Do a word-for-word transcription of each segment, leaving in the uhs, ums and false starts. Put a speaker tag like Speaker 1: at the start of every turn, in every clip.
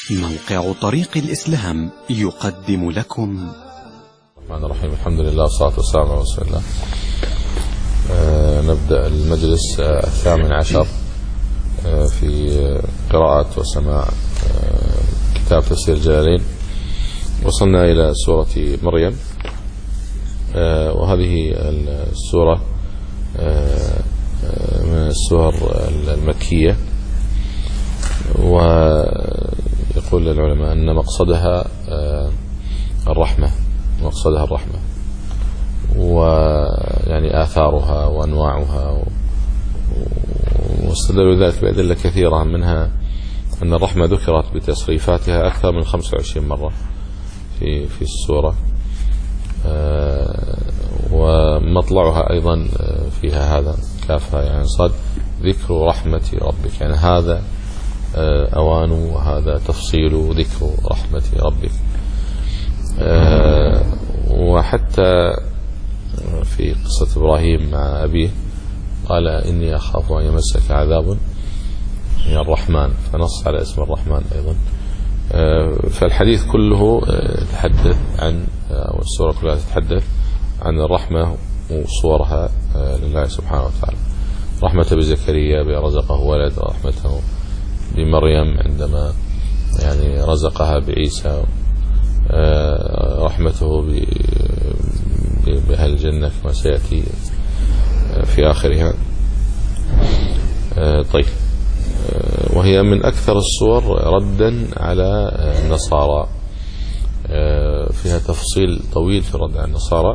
Speaker 1: موقع طريق الإسلام يقدم لكم.
Speaker 2: الرحمن الرحيم. الحمد لله والصلاة والسلام على رسول الله. آه نبدأ المجلس آه الثامن عشر آه في قراءة وسماع آه كتاب تفسير الجلالين. وصلنا إلى سورة مريم، آه وهذه السورة آه من السور المكية، ويقول العلماء أن مقصدها الرحمة مقصدها الرحمة ويعني آثارها وأنواعها، واستدلوا ذلك بأدلة كثيرة، منها أن الرحمة ذكرت بتصريفاتها أكثر من خمسة وعشرين مرة في في السورة، ومطلعها أيضا فيها هذا كافها يعني صد ذكر رحمة ربك، يعني هذا أوان وهذا تفصيل ذكر رحمة ربك. وحتى في قصة إبراهيم مع أبيه قال إني أخاف أن يمسك عذاب من الرحمن، فنص على اسم الرحمن أيضا. فالحديث كله يتحدث عن، أو السورة كلها تتحدث عن الرحمة وصورها لله سبحانه وتعالى. رحمة بزكريا برزقه ولد، رحمته بمريم عندما يعني رزقها بعيسى، رحمته بأهل الجنة كما سيأتي في آخرها. طيب، وهي من أكثر الصور ردا على النصارى، فيها تفصيل طويل في الرد على النصارى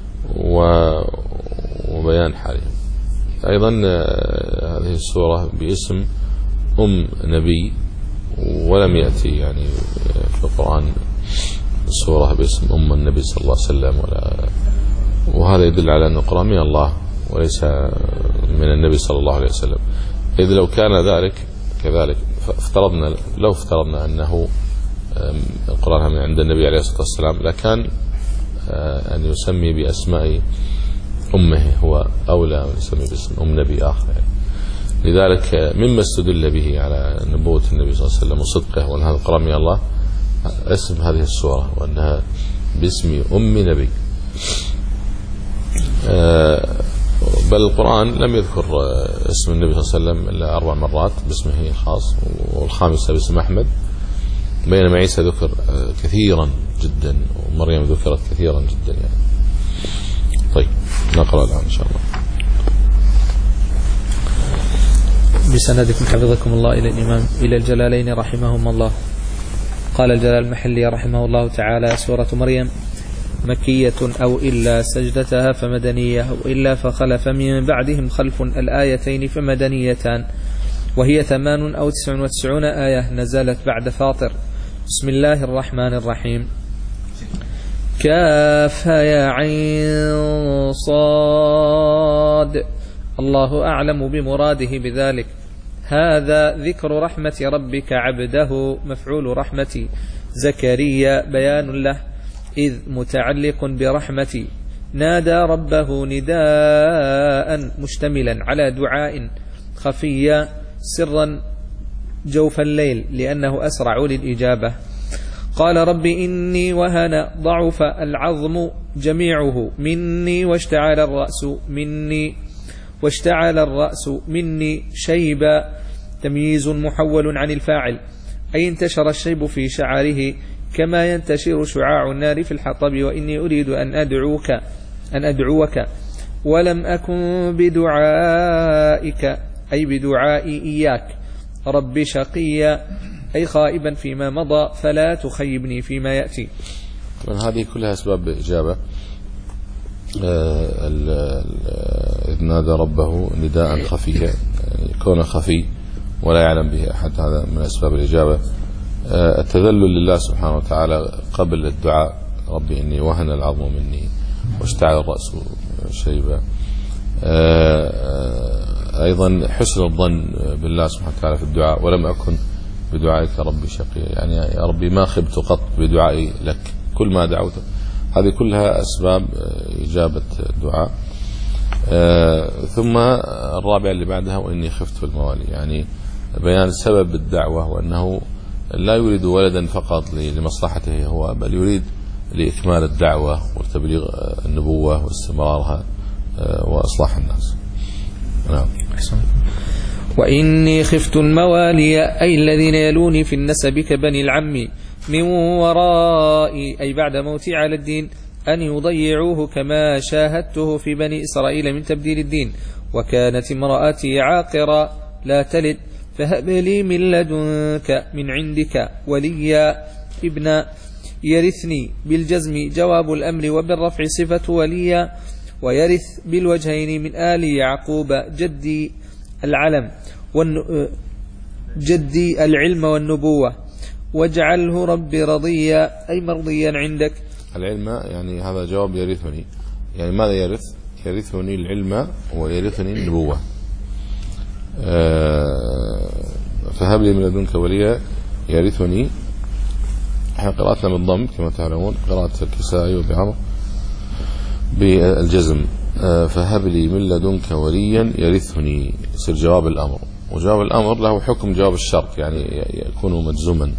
Speaker 2: وبيان حالهم. أيضا هذه السورة باسم أم نبي، ولم يأتي يعني في القرآن سورة باسم أم النبي صلى الله عليه وسلم، ولا وهذا يدل على أن القرآن من الله وليس من النبي صلى الله عليه وسلم. إذ لو كان ذلك كذلك فافترضنا لو افترضنا أنه القرآن من عند النبي عليه الصلاة والسلام، لكان أن يسمي بأسماء أمه هو أولى من يسمي باسم أم نبي آخر يعني. لذلك مما استدل به على نبوة النبي صلى الله عليه وسلم وصدقه وأن هذا القرآن من الله اسم هذه السورة، وأنها باسم أم نبي. بل القرآن لم يذكر اسم النبي صلى الله عليه وسلم إلا أربع مرات باسمه الخاص، والخامسة باسم أحمد، بينما عيسى ذكر كثيرا جدا ومريم ذكرت كثيرا جدا يعني. طيب، نقرأ الآن إن شاء الله
Speaker 3: بسندكم حفظكم الله إلى الإمام إلى الجلالين رحمهم الله. قال الجلال المحلي رحمه الله تعالى: سورة مريم مكية أو إلا سجدتها فمدنية، وإلا فخلف من بعدهم خلف الآيتين فمدنيتان، وهي ثمان أو تسع وتسعون آية نزلت بعد فاطر. بسم الله الرحمن الرحيم. كاف يا عين صاد، الله أعلم بمراده بذلك. هذا ذكر رحمة ربك عبده، مفعول رحمة زكريا بيان له، إذ متعلق برحمة. نادى ربه نداء مشتملا على دعاء خفيا سرا جوف الليل لأنه أسرع للإجابة. قال رب إني وهن ضعف العظم جميعه مني، واشتعل الرأس مني واشتعل الرأس مني شيبا، تمييز محول عن الفاعل، أي انتشر الشيب في شعره كما ينتشر شعاع النار في الحطب. وإني أريد أن أدعوك أن أدعوك ولم أكن بدعائك، أي بدعائي إياك، رب شقيا، أي خائبا فيما مضى، فلا تخيبني فيما يأتي.
Speaker 2: هذه كلها أسباب إجابة. إذ نادى ربه نداء خفيا، يعني كونه خفي ولا يعلم به أحد، هذا من أسباب الإجابة. التذلل لله سبحانه وتعالى قبل الدعاء، ربي إني وهن العظم مني واشتعل الرأس شيبا. أيضا حسن الظن بالله سبحانه وتعالى في الدعاء، ولم أكن بدعائك ربي شقيا، يعني يا ربي ما خبت قط بدعائي لك كل ما دعوت. هذه كلها أسباب إجابة الدعاء. ثم الرابع اللي بعدها: وإني خفت في الموالي، يعني بيان سبب الدعوة، وأنه لا يريد ولدا فقط لمصلحته هو، بل يريد لإكمال الدعوة وتبليغ النبوة واستمرارها وإصلاح الناس. نعم.
Speaker 3: وإني خفت الموالي أي الذين يلوني في النسب كبني العم من ورائي أي بعد موتي على الدين أن يضيعوه كما شاهدته في بني إسرائيل من تبديل الدين. وكانت امرأتي عاقرة لا تلد فهب لي من لدنك من عندك وليا ابن يرثني بالجزم جواب الأمر وبالرفع صفة وليا ويرث بالوجهين من آل يعقوب جدي العلم جدي العلم والنبوة واجعله ربي رضيا أي مرضيا عندك.
Speaker 2: العلم يعني هذا جواب يرثني، يعني ماذا يرث؟ يرثني العلم ويرثني النبوة. فهب لي من لدنك وليا يرثني، احنا قراءتنا بالضم كما تعلمون، قراءة الكسائي وبعمر بالجزم. فهب لي من لدنك وليا يرثني يصير جواب الأمر، وجواب الأمر له حكم جواب الشرط يعني يكون مجزوما.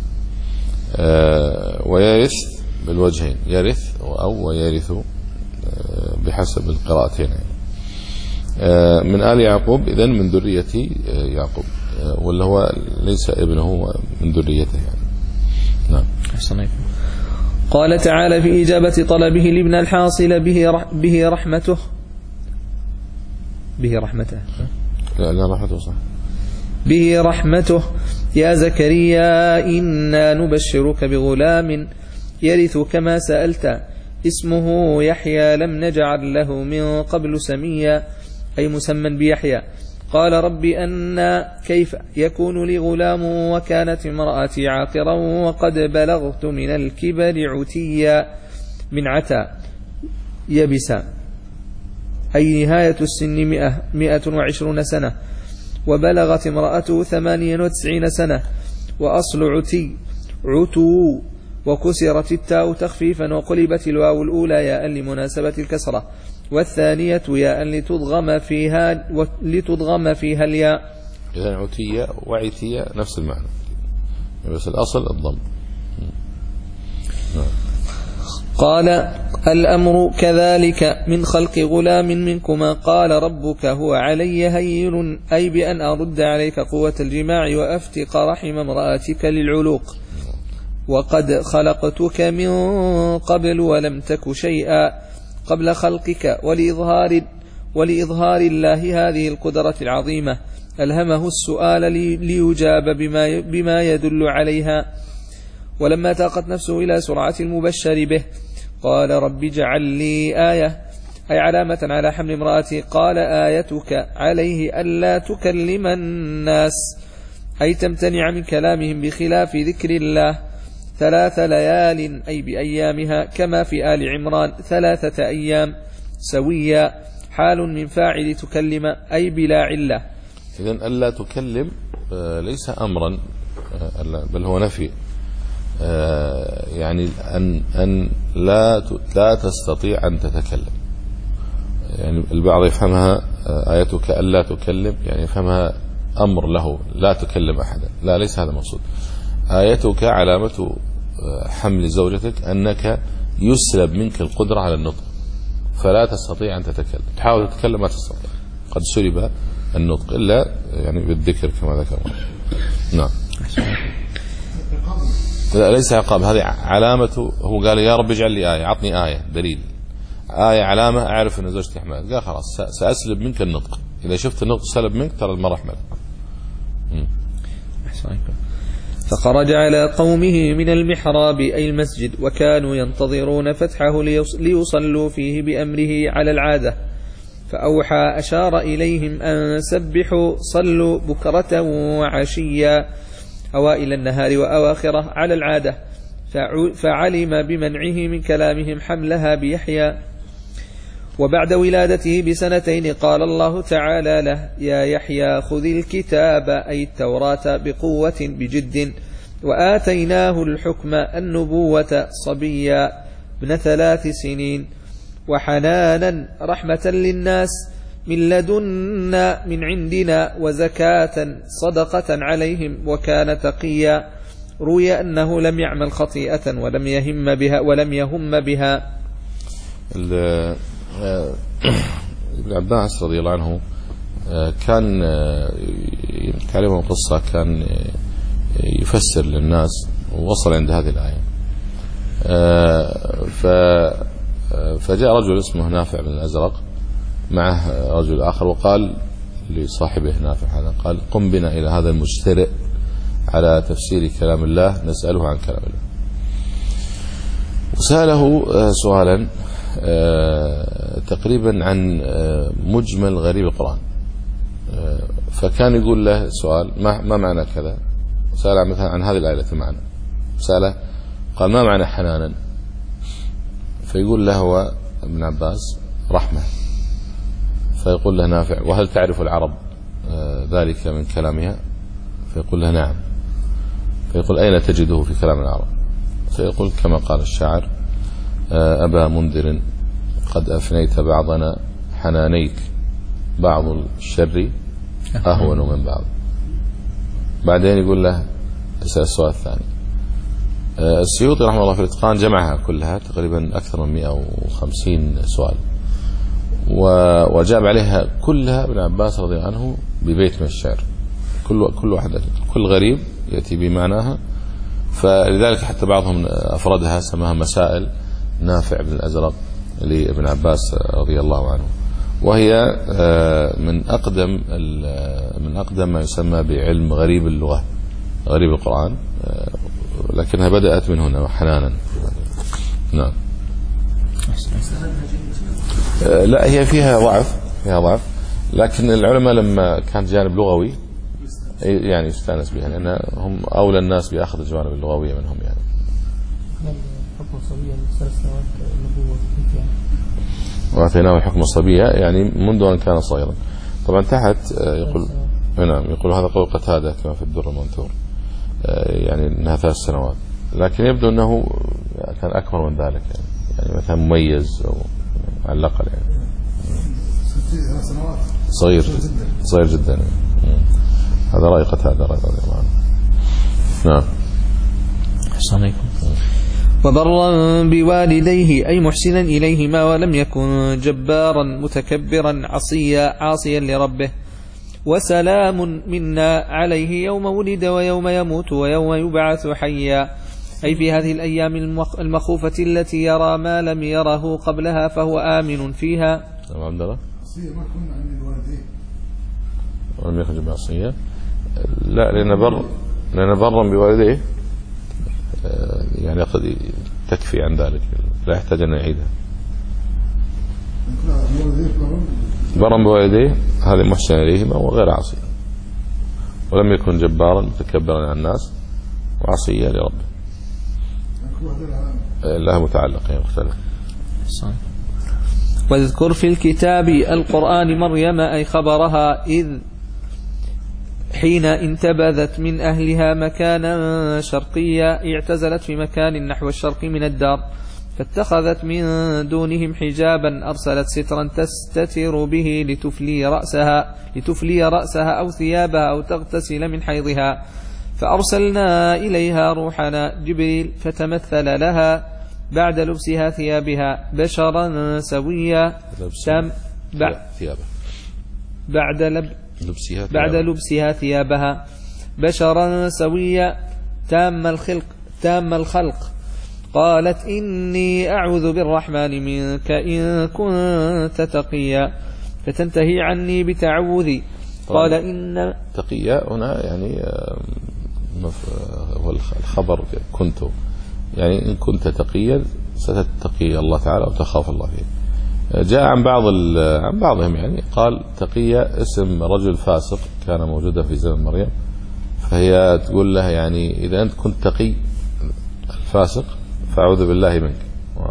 Speaker 2: ويرث بالوجهين، يرث أو ويرث بحسب القراءتين. من آل يعقوب إذن من ذرية يعقوب، ولا هو ليس ابنه من ذريته يعني. نعم.
Speaker 3: قال تعالى في إجابة طلبه لابن الحاصل به به رحمته به رحمته
Speaker 2: لا لا رحمته صح
Speaker 3: به رحمته يا زكريا إنا نبشرك بغلام يرث كما سألت اسمه يحيى لم نجعل له من قبل سميا أي مسمى بيحيى. قال ربي أنا كيف يكون لي غلام وكانت امرأتي عاقرا وقد بلغت من الكبر عتيا من عتا يبسا أي نهاية السن مئة, مئة وعشرون سنة وبلغت امرأته ثمانية وتسعين سنة وأصل عتي عتو وكسرت التاء تخفيفا وقلبت الواو الأولى ياء لمناسبة الكسرة والثانية ياء لتضغم فيها لتضغم فيها الياء.
Speaker 2: إذن عتية وعتية نفس المعنى بس الأصل الضم.
Speaker 3: قال الأمر كذلك من خلق غلام منكما قال ربك هو علي هين أي بأن أرد عليك قوة الجماع وأفتق رحم امرأتك للعلوق وقد خلقتك من قبل ولم تك شيئا قبل خلقك ولإظهار, ولإظهار الله هذه القدرة العظيمة ألهمه السؤال ليجاب بما, بما يدل عليها. ولما تاقت نفسه إلى سرعة المبشر به قال رب اجعل لي آية أي علامة على حمل امرأتي. قال آيتك عليه ألا تكلم الناس أي تمتنع من كلامهم بخلاف ذكر الله ثلاث ليال أي بأيامها كما في آل عمران ثلاثة أيام سويا حال من فاعل تكلم أي بلا علة.
Speaker 2: إذن ألا تكلم ليس أمرا بل هو نفي، يعني أن أن لا لا تستطيع أن تتكلم. يعني البعض يفهمها آيتك ألا تكلم يعني يفهمها أمر له لا تكلم أحدا، لا ليس هذا المقصود. آيتك علامة حمل زوجتك أنك يسلب منك القدرة على النطق فلا تستطيع أن تتكلم، تحاول تتكلم ما تستطيع، قد سلب النطق إلا يعني بالذكر كما ذكرنا. نعم. لا ليس عقاب، هذه علامة. هو قال يا رب اجعل لي آية، عطني آية دليل، آية علامة أعرف أن زوجتي حمل. قال خلاص سأسلب منك النطق، إذا شفت النطق سلب منك ترى المرأة حمل.
Speaker 3: فخرج على قومه من المحراب أي المسجد وكانوا ينتظرون فتحه ليصلوا فيه بأمره على العادة فأوحى أشار إليهم أن سبحوا صلوا بكرة وعشيا أوائل النهار وأواخره على العادة فعلم بمنعه من كلامهم حملها بيحيى. وبعد ولادته بسنتين قال الله تعالى له يا يحيى خذ الكتاب أي التوراة بقوة بجد وآتيناه الحكم النبوة صبيا ابن ثلاث سنين وحنانا رحمة للناس من لدنا من عندنا وزكاة صدقة عليهم وكان تقيا روي أنه لم يعمل خطيئة ولم يهم بها ولم يهم بها.
Speaker 2: ابن عباس رضي الله عنه كان تعلمه قصة، كان يفسر للناس ووصل عند هذه الآية، فجاء رجل اسمه نافع بن الأزرق معه رجل آخر وقال لصاحبه نافع هذا، قال قم بنا إلى هذا المجترئ على تفسير كلام الله نسأله عن كلام الله. وسأله سؤالا تقريبا عن مجمل غريب القرآن، فكان يقول له سؤال ما, ما معنى كذا، سأل مثلا عن هذه الآية المعنى، سأله قال ما معنى حنانا، فيقول له هو ابن عباس رحمة، فيقول له نافع وهل تعرف العرب ذلك من كلامها، فيقول له نعم، فيقول أين تجده في كلام العرب، فيقول كما قال الشاعر أبا منذر قد أفنيت بعضنا حنانيك بعض الشر أهون من بعض. بعدين يقول له تسأل السؤال الثاني. السيوطي رحمه الله في الإتقان جمعها كلها تقريبا أكثر من مئة وخمسين سؤال وجاب عليها كلها ابن عباس رضي الله عنه ببيت من الشعر، كل كل واحدة كل غريب يأتي بمعناها، فلذلك حتى بعضهم أفردها سماها مسائل نافع بن الأزرق لابن عباس رضي الله عنه، وهي من أقدم من أقدم ما يسمى بعلم غريب اللغة غريب القرآن، لكنها بدأت من هنا حنانا. نعم. لا هي فيها ضعف فيها ضعف لكن العلماء لما كان جانب لغوي يعني يستانس بها، لأن هم أولى الناس بأخذ الجوانب اللغوية منهم يعني.
Speaker 4: حكم صبية ثلاث سنوات النبوة
Speaker 2: وأعطيناه الحكم الصبية يعني منذ أن كان صغيرا. طبعا تحت يقول نعم يقول هذا قول قتادة كما في الدر المنثور يعني انها ثلاث سنوات، لكن يبدو انه كان اكبر من ذلك يعني, يعني مثلا مميز او على الاقل يعني صغير صغير جدا يعني. هذا رأي قتادة رضي الله عنه. نعم.
Speaker 3: السلام عليكم. وبرا بوالديه أي محسنا إليهما ولم يكن جبارا متكبرا عصيا عاصيا لربه، وسلام منا عليه يوم ولد ويوم يموت ويوم يبعث حيا، أي في هذه الأيام المخوفة التي يرى ما لم يره قبلها فهو آمن فيها.
Speaker 2: نعم عبد الله. عصية ما كنا عن الوالدين ولم يكن جبار عصيا، لا لأن بر لأن برا بوالديه يعني قد تكفي عن ذلك لا يحتاج أن يعيدها. برا بوالديه هذا محسن إليهما وغير عصي، ولم يكن جبارا متكبرا عن الناس وعصيا لربه. لها متعلق يعني مختلف.
Speaker 3: واذكر في الكتاب القرآن مريم أي خبرها إذ حين انتبذت من أهلها مكانا شرقيا اعتزلت في مكان نحو الشرق من الدار، فاتخذت من دونهم حجابا أرسلت سترا تستتر به لتفلي رأسها, لتفلي رأسها أو ثيابها أو تغتسل من حيضها، فأرسلنا إليها روحنا جبريل فتمثل لها بعد لبسها ثيابها بشرا سويا تم بعد لب
Speaker 2: لبسها
Speaker 3: بعد لبسها ثيابها بشرا سويا تام الخلق تام الخلق قالت إني أعوذ بالرحمن منك إن كنت تقيا فتنتهي عني بتعوذي. قال إن
Speaker 2: تقيا هنا يعني هو الخبر كنت يعني إن كنت تقيا ستتقي الله تعالى وتخاف الله فيه. جاء عن بعض عن بعضهم يعني قال تقيا اسم رجل فاسق كان موجودا في زمن مريم، فهي تقول له يعني إذا أنت كنت تقي الفاسق فأعوذ بالله منك.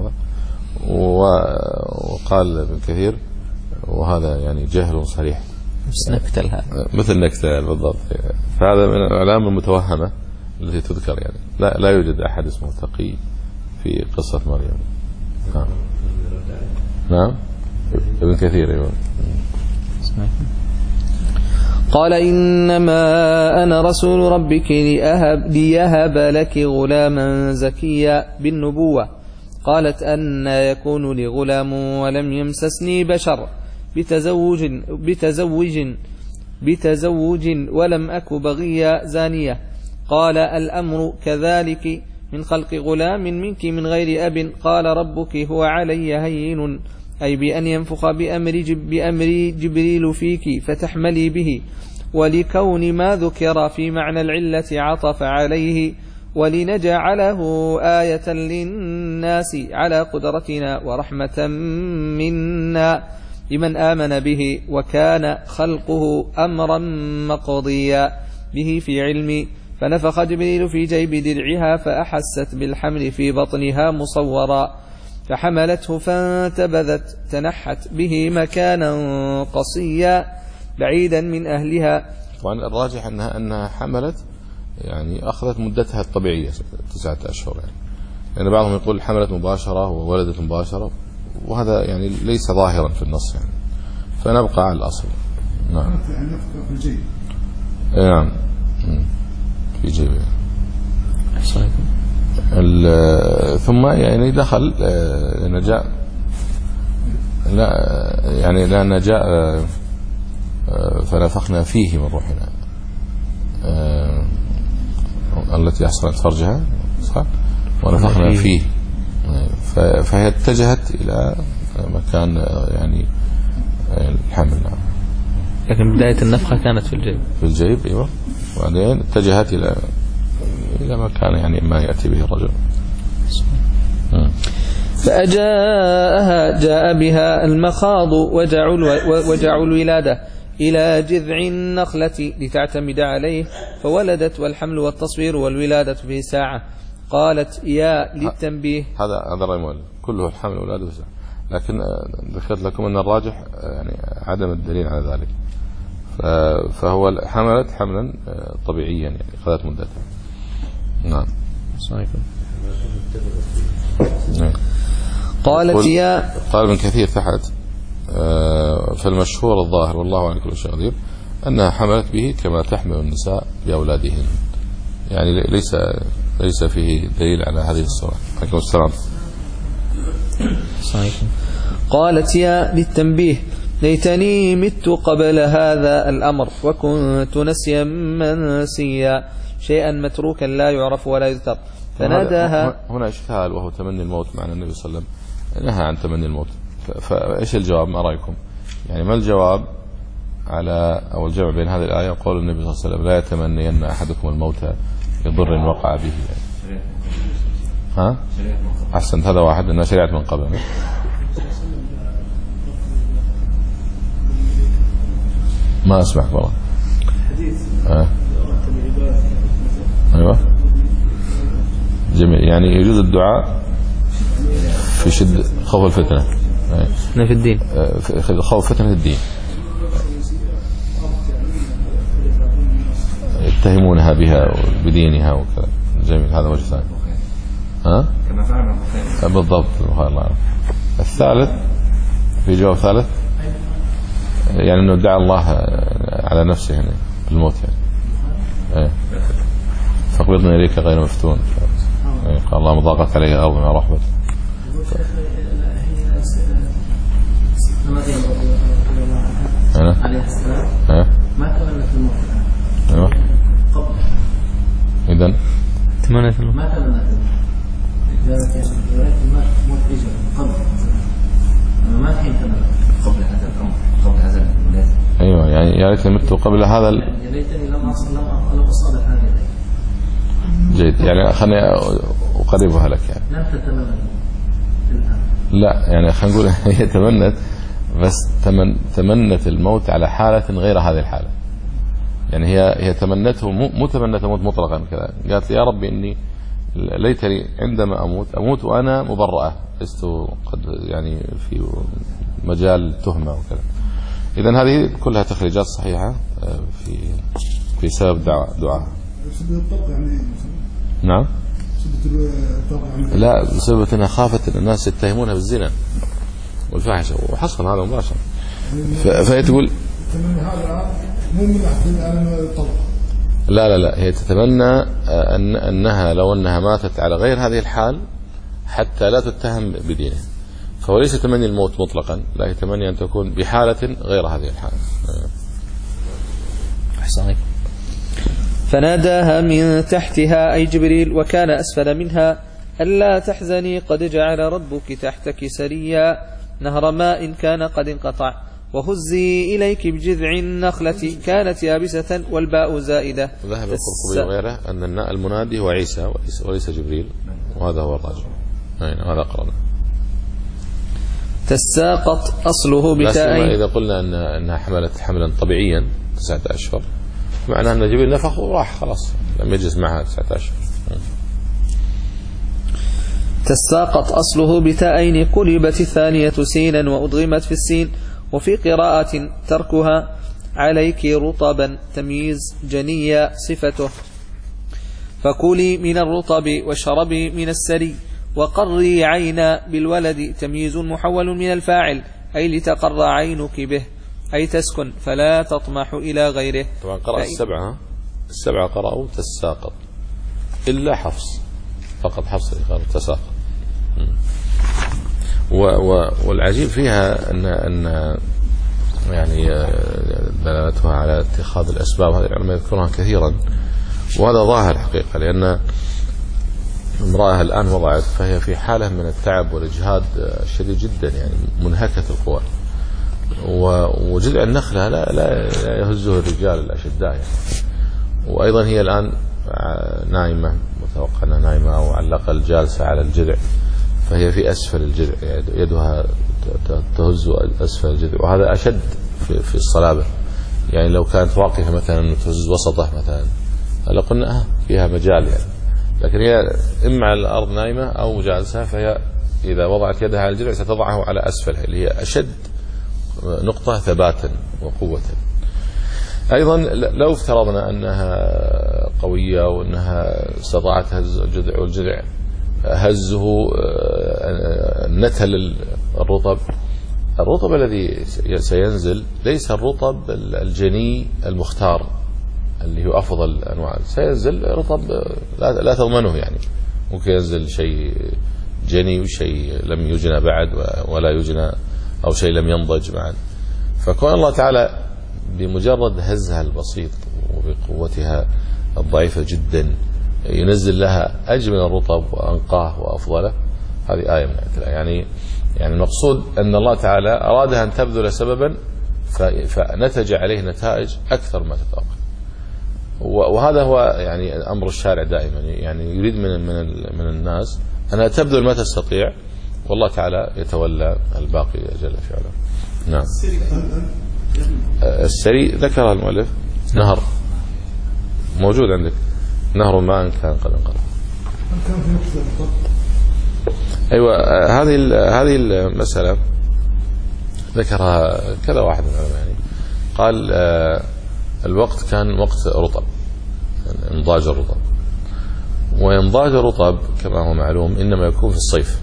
Speaker 2: وقال ابن كثير وهذا يعني جهل صريح
Speaker 3: مثل نكتل هذا
Speaker 2: مثل نكتل بالضبط، فهذا من الأعلام المتوهمة التي تذكر يعني لا لا يوجد أحد اسمه تقي في قصة مريم. نعم نعم ابن كثير. أيوة.
Speaker 3: قال إنما أنا رسول ربك لأهب ليهب لك غلاما زكيا بالنبوة. قالت أن يكون لي غلام ولم يمسسني بشر بتزوج بتزوج بتزوج ولم أك بغيا زانية. قال الأمر كذلك من خلق غلام منك من غير أب. قال ربك هو علي هين، أي بأن ينفخ بأمر, جب بأمر جبريل فيك فتحملي به، ولكون ما ذكر في معنى العلة عطف عليه، ولنجعله آية للناس على قدرتنا ورحمة منا لمن آمن به، وكان خلقه أمرا مقضيا به في علمي. فنفخ جبريل في جيب درعها فأحست بالحمل في بطنها مصورا، فحملته فانتبذت تنحت به مكانا قصيا بعيدا من أهلها.
Speaker 2: طبعا الراجح أنها, أنها حملت يعني أخذت مدتها الطبيعية تسعة أشهر، يعني لأن بعضهم يقول حملت مباشرة وولدت مباشرة، وهذا يعني ليس ظاهرا في النص يعني، فنبقى على الأصل. نعم
Speaker 5: في الجيب.
Speaker 2: نعم في جيبه. ثم يعني دخل نجاء لا يعني لأن جاء فنفخنا فيه من روحنا التي أحصنت فرجها صح ونفخنا فيه، فهي اتجهت إلى مكان يعني الحمل.
Speaker 3: لكن بداية النفخة كانت في الجيب.
Speaker 2: في الجيب أيوة، وبعدين اتجهت إلى إلى مكان يعني ما يأتي به الرجل.
Speaker 3: فأجاءها جاء بها المخاض وجعوا الولادة إلى جذع النخلة لتعتمد عليه، فولدت، والحمل والتصوير والولادة في ساعة. قالت يا للتنبيه.
Speaker 2: هذا هذا رأي كله الحمل والولادة في ساعة، لكن ذكرت لكم أن الراجح يعني عدم الدليل على ذلك، فهو حملت حملا طبيعيا يعني أخذت مدتها. نعم
Speaker 3: صحيح.
Speaker 2: نعم.
Speaker 3: قالت يا
Speaker 2: قال ابن كثير تحت فالمشهور الظاهر والله على كل شيء قدير أنها حملت به كما تحمل النساء بأولادهن، يعني ليس ليس فيه دليل على هذه الصورة. عليكم السلام.
Speaker 3: صحيح. قالت يا للتنبيه ليتني مت قبل هذا الأمر وكنت نسيا منسيا، شيئا متروكا لا يعرف ولا يذكر. فناداها.
Speaker 2: هنا إشكال وهو تمني الموت، معنى النبي صلى الله عليه وسلم نهى عن تمني الموت، فإيش الجواب؟ ما رأيكم؟ يعني ما الجواب على أو الجمع بين هذه الآية وقول النبي صلى الله عليه وسلم لا يتمنين أحدكم الموت لضر وقع به يعني. ها؟ أحسنت، هذا واحد أنها شريعة من قبل. ما أسمعك والله. آه. أيوة جميل، يعني يجوز الدعاء في شد خوف الفتنة
Speaker 3: في الدين،
Speaker 2: في خوف فتنة الدين يتهمونها بها بدينها وكذا. جميل، هذا وجه ثاني. ها بالضبط. الله. الثالث في جواب ثالث يعني انه دعا الله على نفسه يعني بالموت يعني ايه. فقبضني اليك غير مفتون، ايه. قال اللهم ضاقت علي الارض ما رحبت.
Speaker 6: عليه السلام ما تمنت الموت.
Speaker 2: ايوه اذا
Speaker 3: تمنت الموت
Speaker 6: ما تمنت الموت، يا ريت الموت يجي قبل، انا ما الحين تمنت قبل هذا الامر، قبل هذا الولاده.
Speaker 2: ايوه يعني يا ريت مت قبل هذا ال...
Speaker 6: يا ليتني لم اصل لم اصاب هذه.
Speaker 2: جيد، يعني خليني اقربها لك يعني.
Speaker 6: لم تتمنى الان.
Speaker 2: لا يعني خلينا نقول هي تمنت، بس تمن تمنت الموت على حالة غير هذه الحالة. يعني هي هي تمنته، مو تمنت الموت مطلقا كذا، قالت يا ربي إني ليتني عندما أموت أموت وأنا مبرأة، لست قد يعني في مجال تهمة وكذا. إذن هذه كلها تخريجات صحيحة في في سبب دعاء دعاء. نعم. لا، بسبب أنها خافت أن الناس يتهمونها بالزنا والفاحشة، وحصل هذا مباشرة. فهي تقول
Speaker 5: مو من على الطلق.
Speaker 2: لا لا لا، هي تتمنى أن أنها لو أنها ماتت على غير هذه الحال حتى لا تتهم بدينه، فهو ليس تمني الموت مطلقا، لا، يتمنى أن تكون بحالة غير هذه الحالة.
Speaker 3: أحسن. فناداها من تحتها أي جبريل وكان أسفل منها ألا تحزني قد جعل ربك تحتك سريا نهر ماء كان قد انقطع وهزي إليك بجذع النخلة كانت يابسة والباء زائدة.
Speaker 2: ذهب القرطبي وغيره أن الناء المنادي هو عيسى وليس جبريل، وهذا هو الراجح. هذا قرأنا.
Speaker 3: تساقط أصله بتاءين.
Speaker 2: إذا قلنا أن أنها حملت حملا طبيعيا تسعة أشهر معناه أن جبريل نفخ وراح خلاص، لم يجلس معها تسعة أشهر.
Speaker 3: تساقط أصله بتاءين قلبت الثانية سينا وأضغمت في السين. وفي قراءة تركها عليك رطبا تمييز جنيا صفته. فكلي من الرطب واشربي من السري وقري عينا بالولد تمييز محول من الفاعل أي لتقر عينك به أي تسكن فلا تطمح إلى غيره.
Speaker 2: طبعا قرأ السبعة السبعة قرأوا تساقط إلا حفص، فقط حفص قال تساقط. والعجيب فيها أن أن يعني دلالتها على اتخاذ الأسباب، هذه العلماء يذكرونها كثيرا، وهذا ظاهر الحقيقة، لأن امرأة الآن وضعت فهي في حالة من التعب والإجهاد شديد جدا، يعني منهكة القوى، وجذع النخلة لا لا يهزه الرجال الأشداء يعني. وأيضا هي الآن نائمة، متوقع أنها نائمة أو على الأقل جالسة على الجذع، فهي في أسفل الجذع، يدها تهز أسفل الجذع، وهذا أشد في, في الصلابة. يعني لو كانت واقفة مثلا تهز وسطه مثلا هلا قلنا فيها مجال يعني، لكن هي إما على الأرض نائمة أو جالسة، فهي إذا وضعت يدها على الجذع ستضعه على أسفلها اللي هي أشد نقطة ثباتا وقوة. أيضا لو افترضنا أنها قوية وأنها استطاعت هز الجذع، والجذع هزه نتل الرطب، الرطب الذي سينزل ليس الرطب الجني المختار اللي هو أفضل أنواع، سينزل رطب لا تضمنه، يعني ممكن ينزل شيء جني وشيء لم يجنى بعد ولا يجنى، أو شيء لم ينضج بعد. فكون الله تعالى بمجرد هزها البسيط وبقوتها الضعيفة جدا ينزل لها أجمل الرطب وأنقاه وأفضله، هذه آية من آيات الله. يعني يعني المقصود أن الله تعالى أرادها أن تبذل سببا فنتج عليه نتائج أكثر ما تتوقع. وهذا هو يعني أمر الشارع دائما، يعني يريد من من من الناس أنها تبذل ما تستطيع، والله تعالى يتولى الباقي جل في علاه. نعم. السري ذكرها المؤلف، نهر موجود عندك، نهر ماء كان قد انقطع. أيوة، هذه هذه المسألة ذكرها كذا واحد من العلماء، يعني قال الوقت كان وقت رطب، انضاج الرطب، وانضاج الرطب كما هو معلوم إنما يكون في الصيف،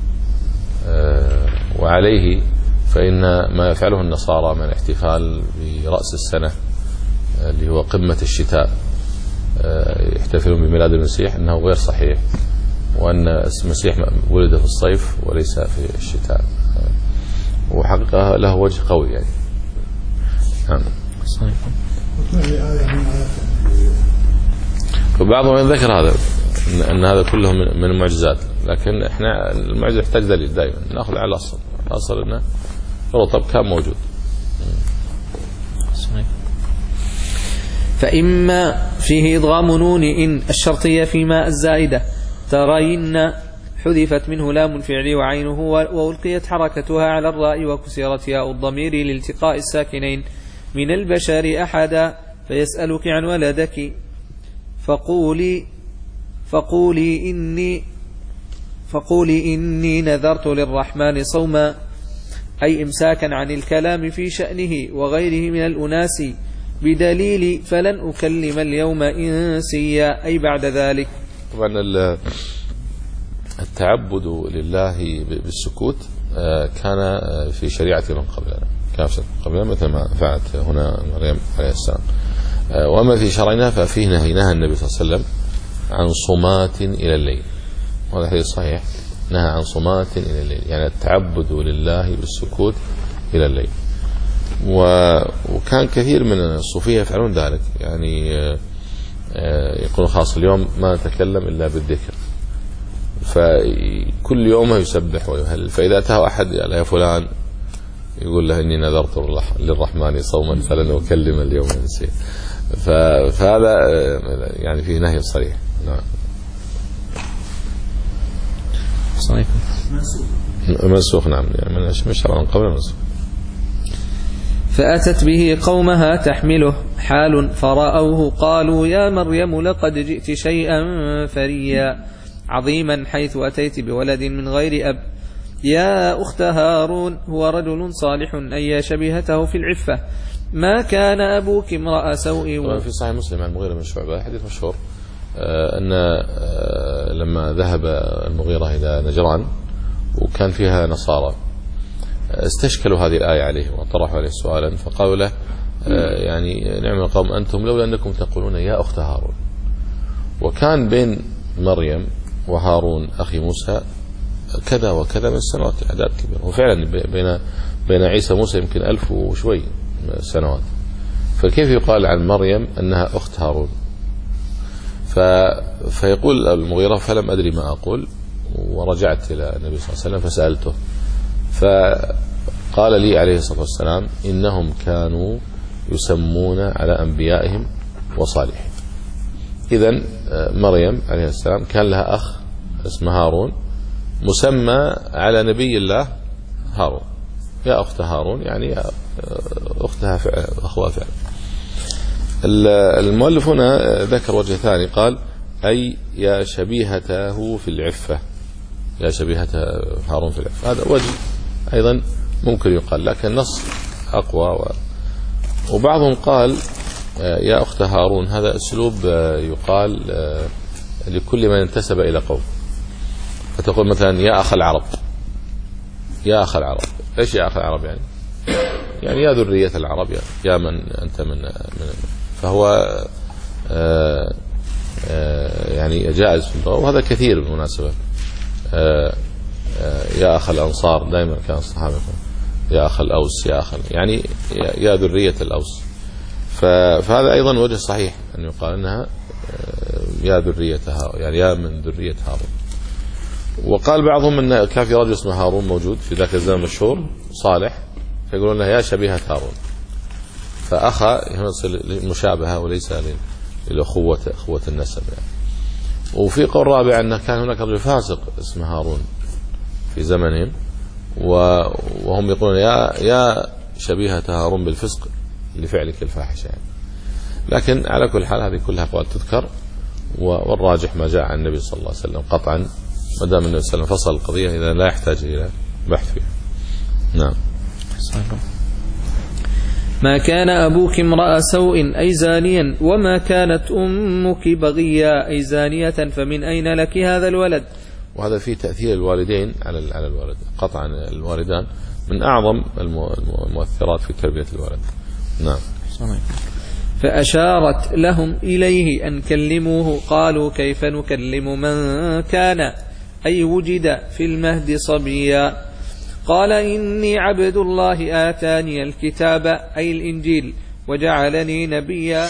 Speaker 2: وعليه فإن ما يفعله النصارى من الاحتفال برأس السنة اللي هو قمة الشتاء، يحتفلون بميلاد المسيح، أنه غير صحيح، وأن المسيح ولد في الصيف وليس في الشتاء، وحقيقة له وجه قوي يعني. صحيح. فبعضهم ذكر هذا أن هذا كله من المعجزات، لكن احنا المعجزة يحتاج دليل دائما، نأخذ على الأصل، الأصل أنه الرطب كان موجود.
Speaker 3: صحيح. فإما فيه إضغام نون إن الشرطية فيما الزائدة ترين حذفت منه لام الفعل وعينه وألقيت حركتها على الراء وكسرت ياء الضمير لالتقاء الساكنين من البشر أحدا فيسألك عن ولدك فقولي فقولي إني فقولي إني نذرت للرحمن صوما أي إمساكا عن الكلام في شأنه وغيره من الأناس بدليل فلن أكلم اليوم إنسيا أي بعد ذلك.
Speaker 2: طبعا التعبد لله بالسكوت كان في شريعة من قبلنا، كافة قبلها مثل ما فعلت هنا مريم عليه السلام. وأما في شرعنا ففيه نهي، نهى النبي صلى الله عليه وسلم عن صمات إلى الليل، وهذا حديث صحيح، نهى عن صمات إلى الليل يعني التعبد لله بالسكوت إلى الليل. وكان كثير من الصوفية يفعلون ذلك، يعني يقولون خاص اليوم ما نتكلم إلا بالذكر، فكل يوم يسبح ويهلل، فإذا أتاه أحد قال يا فلان يقول له إني نذرت للرحمن صوما فلن أكلم اليوم إنسيا. فهذا يعني فيه نهي صريح. نعم. منسوخ. نعم، يعني من شرعا قبل منسوخ.
Speaker 3: فأتت به قومها تحمله حال فرأوه قالوا يا مريم لقد جئت شيئا فريا عظيما حيث أتيت بولد من غير أب. يا أخت هارون هو رجل صالح أي شبيهته في العفة ما كان أبوك امرأ سوء.
Speaker 2: في صحيح مسلم عن المغيرة بن شعبة حديث مشهور أن لما ذهب المغيرة إلى نجران وكان فيها نصارى استشكلوا هذه الآية عليه وطرحوا عليه سؤالا فقالوا له يعني نعم القوم أنتم لولا أنكم تقولون يا أخت هارون. وكان بين مريم وهارون أخي موسى كذا وكذا من السنوات، أعداد كبيرة، وفعلا بين بين عيسى وموسى يمكن ألف وشوي سنوات، فكيف يقال عن مريم أنها أخت هارون؟ ف... فيقول المغيرة فلم أدري ما أقول ورجعت إلى النبي صلى الله عليه وسلم فسألته فقال لي عليه الصلاة والسلام إنهم كانوا يسمون على أنبيائهم وصالحين. إذن مريم عليه السلام كان لها أخ اسمه هارون مسمى على نبي الله هارون، يا أخت هارون يعني أختها فعلا أخوها فعلا. المؤلف هنا ذكر وجه ثاني قال أي يا شبيهته في العفة، يا شبيهة هارون في العفة، هذا وجه أيضا ممكن يقال لكن النص أقوى. و... وبعضهم قال يا أخت هارون هذا أسلوب يقال لكل من انتسب إلى قوم، فتقول مثلا يا أخ العرب، يا أخ العرب، إيش يا أخ العرب يعني؟ يعني يا ذرية العرب، يا من أنت من, من فهو آآ آآ يعني جائز في اللغة، وهذا كثير بالمناسبة. يا أخ الأنصار دائما كان الصحابة يا أخ الأوس، يا أخ يعني يا ذرية الأوس، فهذا أيضا وجه صحيح أن يقال أنها يا ذريتها يعني يا من ذرية هارون. وقال بعضهم أن كان في رجل اسمه هارون موجود في ذاك الزمن مشهور صالح، فيقولون له يا شبيهة هارون، فأخا المشابهة وليس للأخوة أخوة النسب يعني. وفي قول رابع أنه كان هناك رجل فاسق اسمه هارون في زمنهم وهم يقولون يا يا شبيهة هارون بالفسق لفعلك الفاحش يعني. لكن على كل حال هذه كلها أقوال تذكر، والراجح ما جاء عن النبي صلى الله عليه وسلم قطعا، ما دام النبي صلى الله عليه وسلم فصل القضية إذا لا يحتاج إلى بحث فيها. نعم.
Speaker 3: ما كان أبوك امرأ سوء أي زانيا وما كانت أمك بغيا أي زانية فمن أين لك هذا الولد.
Speaker 2: وهذا فيه تأثير الوالدين على على الولد، قطعا الوالدان من أعظم المؤثرات في تربية الولد. نعم.
Speaker 3: فأشارت لهم إليه أن كلموه قالوا كيف نكلم من كان أي وجد في المهد صبيا. قال إني عبد الله آتاني الكتاب أي الإنجيل وجعلني نبيا.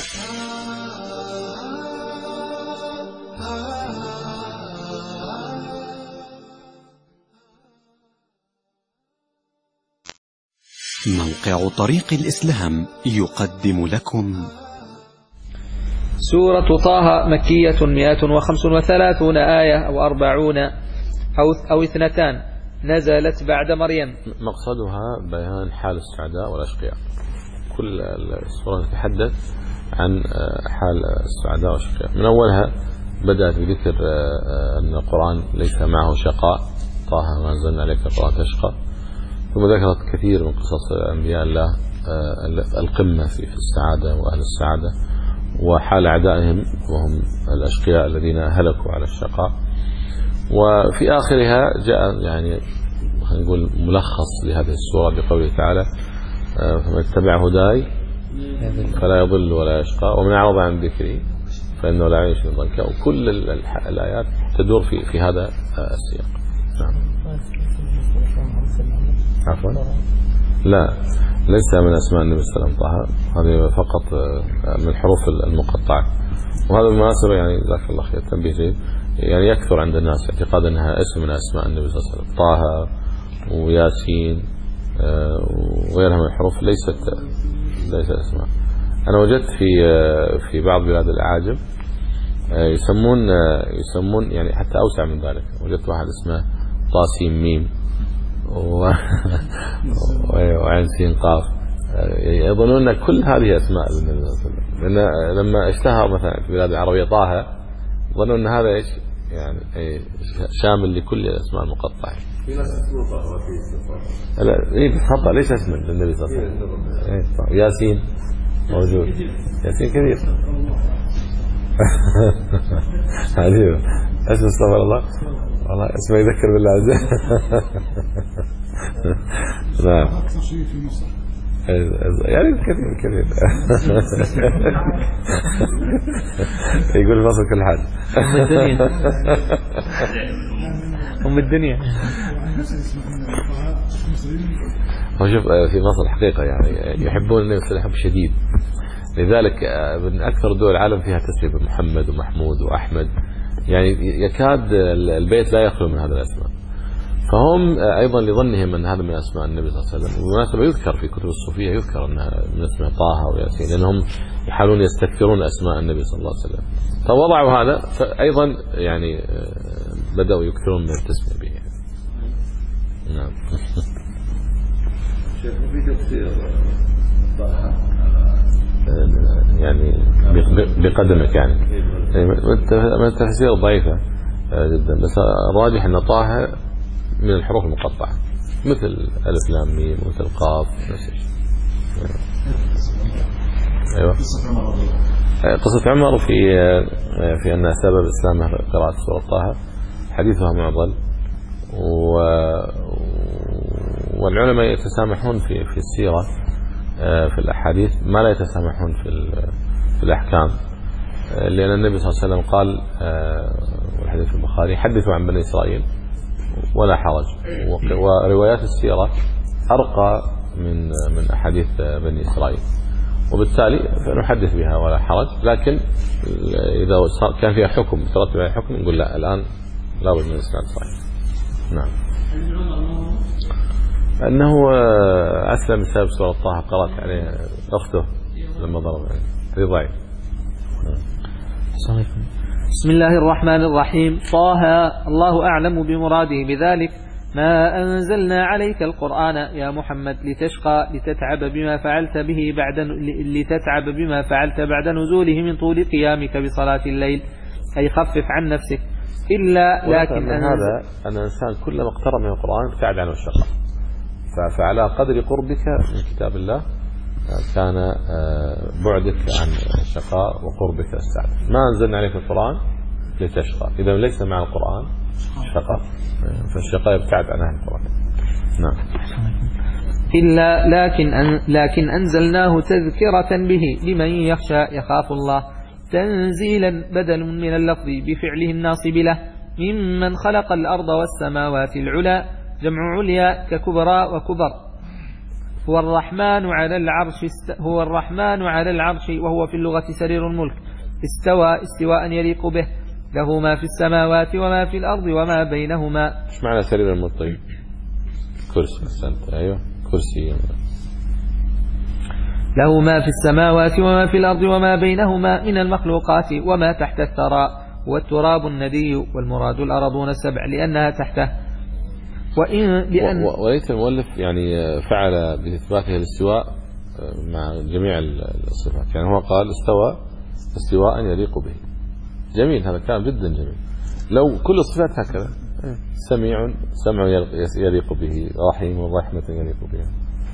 Speaker 1: موقع طريق الإسلام يقدم لكم
Speaker 3: سورة طه مكية مئة وخمس وثلاثون آية أو أربعون أو, أو اثنتان، نزلت بعد مريم.
Speaker 2: مقصدها بيان حال السعداء والأشقياء، كل السورة تتحدث عن حال السعداء والأشقياء. من أولها بدأت بذكر أن القرآن ليس معه شقاء، طه ما أنزلنا عليك القرآن تشقى، ثم ذكرت كثير من قصص أنبياء الله القمة في السعادة وأهل السعادة وحال أعدائهم وهم الأشقياء الذين هلكوا على الشقاء. وفي آخرها جاء يعني نقول ملخص لهذه السورة بقوله تعالى فمن اتبع هداي فلا يضل ولا يشقى ومن أعرض عن ذكري فإنه لا يعيش ضنكا. وكل الآيات تدور في في هذا السياق. نعم. عفوا لا ليس من أسماء النبي صلى الله عليه وسلم طه، هذه فقط من الحروف المقطعة. وهذا بالمناسبة يعني جزاك الله خير تنبيه جيد، يعني يكثر عند الناس اعتقاد أنها اسم من أسماء النبي صلى الله عليه وسلم، طه وياسين وغيرها من الحروف ليست ليست أسماء. أنا وجدت في في بعض بلاد الأعاجم يسمون يسمون يعني حتى أوسع من ذلك. وجدت واحد اسمه طاسيم ميم وعين سين قاف، يظنون أن كل هذه أسماء للنبي صلى الله عليه وسلم، لأن لما اشتهر مثلا في البلاد العربية طه ظنوا أن هذا إيش يعني شامل لكل الأسماء المقطعة.
Speaker 7: في ناس اسمه طه وفي اسمه
Speaker 2: لا إيه بالضبط ليش اسم للنبي صلى الله عليه وسلم. ياسين موجود، ياسين كثير. عجيب اسم استغفر الله والله اسمه يذكر بالله عز وجل. نعم يعني كثير كثير. يقول مصر كل حاجة
Speaker 3: أم الدنيا.
Speaker 2: هو شوف في مصر حقيقة يعني يحبون النبي صلى الله عليه وسلم حب شديد، لذلك من أكثر دول العالم فيها تسمية محمد ومحمود وأحمد، يعني يكاد البيت لا يخلو من هذا الأسماء. فهم أيضا لظنهم أن هذا من أسماء النبي صلى الله عليه وسلم. وبالمناسبة يذكر في كتب الصوفية يذكر أنها من اسمه طه وياسين، لأنهم يحاولون يستكثرون أسماء النبي صلى الله عليه وسلم. فوضعوا هذا فأيضا يعني بدأوا يكثرون من التسمية به. نعم.
Speaker 7: شيخ في تفسير طه
Speaker 2: يعني بقدمك يعني من التفسير ضعيفة جدا، بس الراجح أن طه من الحروف المقطعة مثل ألف لام ميم ومثل قاف نفس الشيء. أيوة. قصة عمر في في أن سبب إسلامه قراءة سورة طه حديثها معضل، والعلماء يتسامحون في في السيرة في الأحاديث ما لا يتسامحون في في الأحكام، لأن النبي صلى الله عليه وسلم قال والحديث في البخاري حدثوا عن بني إسرائيل ولا حرج. وروايات السيرة أرقى من من أحاديث بني إسرائيل، وبالتالي نحدث بها ولا حرج. لكن إذا كان فيها حكم ترتب عليها حكم نقول لا الآن لا بد من الإسناد صحيح. نعم. أنه أسلم بسبب سورة طه قرأت عليه أخته لما ضرب عليه. هذه ضعيف.
Speaker 3: بسم الله الرحمن الرحيم. طه الله أعلم بمراده بذلك ما أنزلنا عليك القرآن يا محمد لتشقى لتتعب بما فعلت به بعد لتتعب بما فعلت بعد نزوله من طول قيامك بصلاة الليل، أي خفف عن نفسك. إلا لكن
Speaker 2: أن هذا أن الإنسان كلما اقترب من القرآن ابتعد عنه الشقاء، فعلى قدر قربك من كتاب الله كان بعدك عن الشقاء وقربك السعادة. ما أنزلنا عليك القرآن لتشقى، إذا ليس مع القرآن شقاء، فالشقاء يبتعد عن أهل القرآن. نعم.
Speaker 3: إلا لكن أن لكن أنزلناه تذكرة به لمن يخشى يخاف الله، تنزيلا بدل من اللفظ بفعله الناصب له، ممن خلق الأرض والسماوات العلى، جمع عليا ككبرى وكبر. هو الرحمن على العرش است... هو الرحمن على العرش وهو في اللغة سرير الملك، استوى استواء يليق به، له ما في السماوات وما في الأرض وما بينهما.
Speaker 2: ايش معنى سرير الملك؟ طيب كرسي. أحسنت. أيوه كرسي.
Speaker 3: له ما في السماوات وما في الأرض وما بينهما من المخلوقات وما تحت الثرى، والتراب الندي، والمراد الأرضون السبع لأنها تحته. وإن لأن
Speaker 2: وليس المؤلف يعني فعل بإثباته الاستواء مع جميع الصفات، يعني هو قال استوى استواء يليق به. جميل، هذا كلام جدا جميل. لو كل الصفات هكذا، سميع سمع يليق به، رحيم ورحمة يليق به.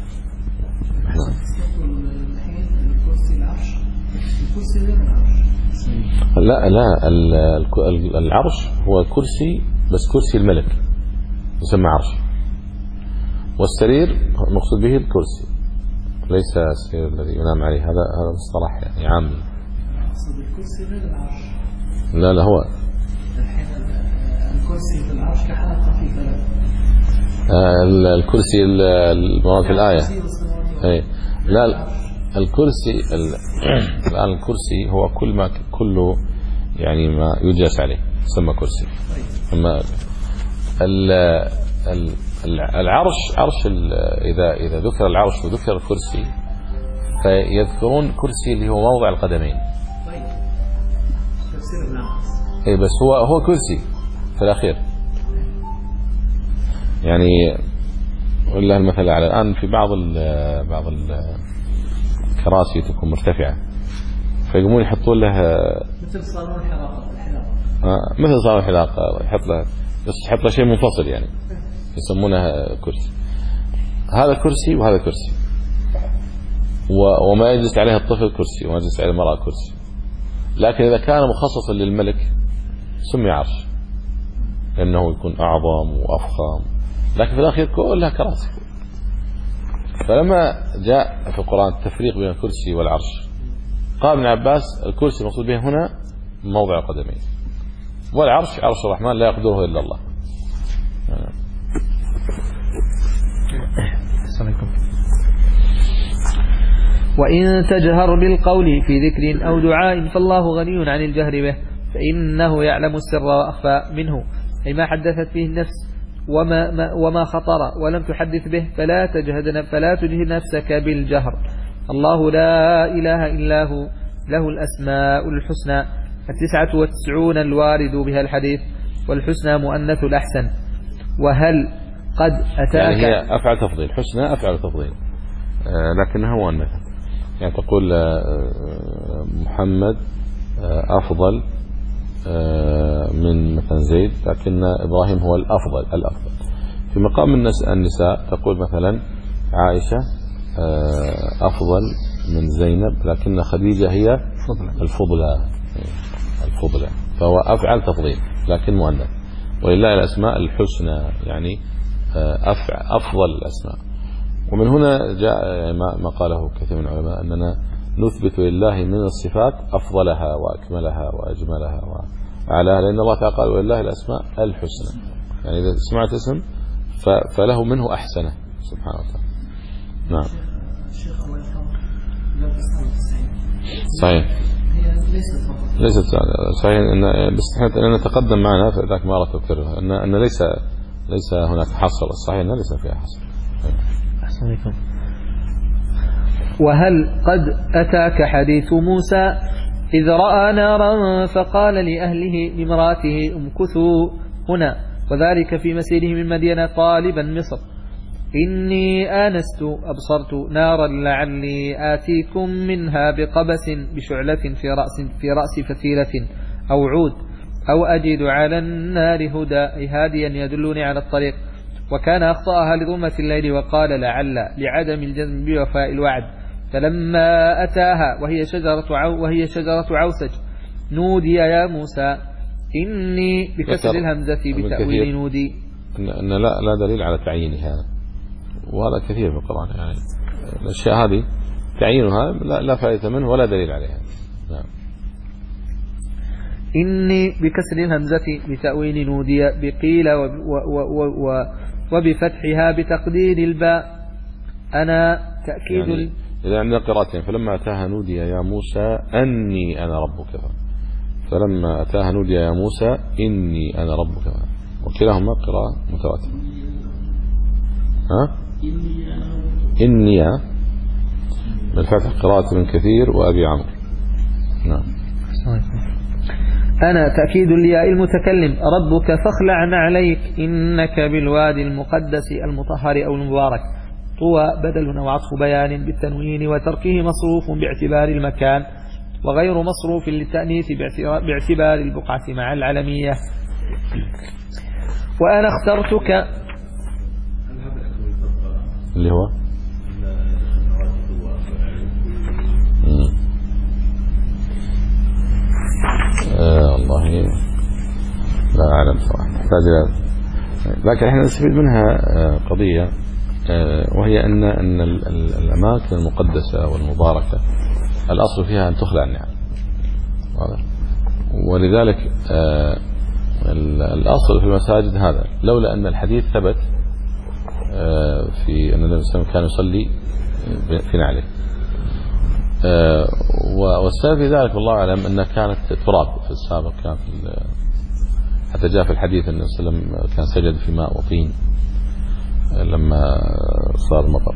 Speaker 2: لا لا العرش هو كرسي، بس كرسي الملك يسمى عرش، والسرير المقصود به الكرسي. ليس السرير الذي ينام عليه، هذا هذا مصطلح يعني عام.
Speaker 4: أقصد الكرسي غير العرش.
Speaker 2: لا لا هو
Speaker 4: الحين الكرسي في العرش كحلقة في ثلاث.
Speaker 2: آه الكرسي المراد في الآية. أي لا الكرسي الآن الكرسي هو كل ما كله يعني ما يجلس عليه يسمى كرسي. أما العرش عرش إذا إذا ذكر العرش وذكر الكرسي فيذكرون كرسي اللي هو موضع القدمين. اي بس هو هو كرسي في الأخير يعني. والله المثل على الآن في بعض ال بعض الكراسي تكون مرتفعة فيقومون يحطون لها
Speaker 4: مثل صالون الحلاقة
Speaker 2: آه مثل صالون الحلاقة يحط لها بس يحط لها شيء منفصل يعني يسمونها كرسي. هذا كرسي وهذا كرسي وما يجلس عليها الطفل كرسي وما يجلس عليها المرأة كرسي. لكن إذا كان مخصصا للملك سمي عرش لأنه يكون أعظم وأفخم، لكن في الأخير كلها كراسي. فلما جاء في القرآن التفريق بين الكرسي والعرش قال ابن عباس الكرسي المقصود به هنا موضع القدمين، والعرش عرش الرحمن لا يقدره إلا الله.
Speaker 3: وإن تجهر بالقول في ذكر أو دعاء فالله غني عن الجهر به، فإنه يعلم السر وأخفى منه، أي ما حدثت به النفس وما, ما وما خطر ولم تحدث به، فلا تجهد فلا تجهد نفسك بالجهر. الله لا إله إلا هو له الأسماء الحسنى التسعة والتسعون الوارد بها الحديث، والحسنى مؤنث الأحسن. وهل قد أتاك
Speaker 2: يعني هي أفعل تفضيل، حسنى أفعل تفضيل آه لكنها مؤنثة، يعني تقول آه محمد آه أفضل آه من مثلا زيد، لكن إبراهيم هو الأفضل الأفضل. في مقام النساء تقول مثلا عائشة آه أفضل من زينب، لكن خديجة هي الفضلى الفضلى، فهو أفعل تفضيل لكن مؤنث. ولله الأسماء الحسنى يعني أفضل الأسماء. ومن هنا جاء ما قاله كثير من العلماء أننا نثبت لله من الصفات أفضلها وأكملها وأجملها وأعلاها، لأن الله تعالى قال ولله الأسماء الحسنى، يعني إذا سمعت اسم فله منه أحسنه سبحانه وتعالى. نعم صحيح ليست صحيح ان بس ان نتقدم معنا فذاك ما راح تذكرها ان ان ليس ليس هناك حصر، الصحيح ان ليس فيها حصر.
Speaker 3: أحسنكم. وهل قد أتاك حديث موسى إذ رأى نارا فقال لأهله لامرأته امكثوا هنا، وذلك في مسيره من مدينة طالبا مصر، إني آنست أبصرت نارا لعلي آتيكم منها بقبس بشعلة في رأس في رأس فتيلة أو عود أو أجد على النار هدى، أي هاديا يدلني على الطريق. وكان أخطأها لظلمة الليل وقال لعل لعدم الجزم بوفاء الوعد. فلما أتاها وهي شجرة عو وهي شجرة عوسج نودي يا موسى، إني بكسر الهمزة بتأويل نودي.
Speaker 2: أن لا لا دليل على تعيينها، وهذا كثير في القرآن، يعني الأشياء هذه تعيينها لا, لا فائدة منه ولا دليل عليها. نعم.
Speaker 3: إني بكسر الهمزة بتأويل نودي بقيل و و و و وبفتحها بتقدير الباء. أنا تأكيد
Speaker 2: يعني إذا عندنا قراءتين، فلما أتاها نودي يا موسى أني أنا ربك، فلما أتاها نودي يا موسى إني أنا ربك، وكلاهما قراءة متواترة. ها؟ إني بالفتح قراءة من كثير وأبي عمرو. نعم.
Speaker 3: أنا تأكيد الياء المتكلم ربك فاخلع عليك إنك بالوادي المقدس المطهر أو المبارك. طوى بدل أو عطف بيان بالتنوين وتركه مصروف باعتبار المكان، وغير مصروف للتأنيث باعتبار البقعة مع العلمية. وأنا اخترتك
Speaker 2: اللي هو آه الله لا أعلم صراحة، لكن احنا نستفيد منها قضية وهي أن أن الأماكن المقدسة والمباركة الأصل فيها أن تخلع النعم، ولذلك الأصل في المساجد هذا، لولا أن الحديث ثبت في أن النبي صلى الله عليه وسلم كان يصلي في نعله. والسبب في ذلك والله أعلم أنها كانت تراب في السابق، كان في حتى جاء في الحديث أن النبي صلى الله عليه وسلم كان سجد في ماء وطين لما صار المطر.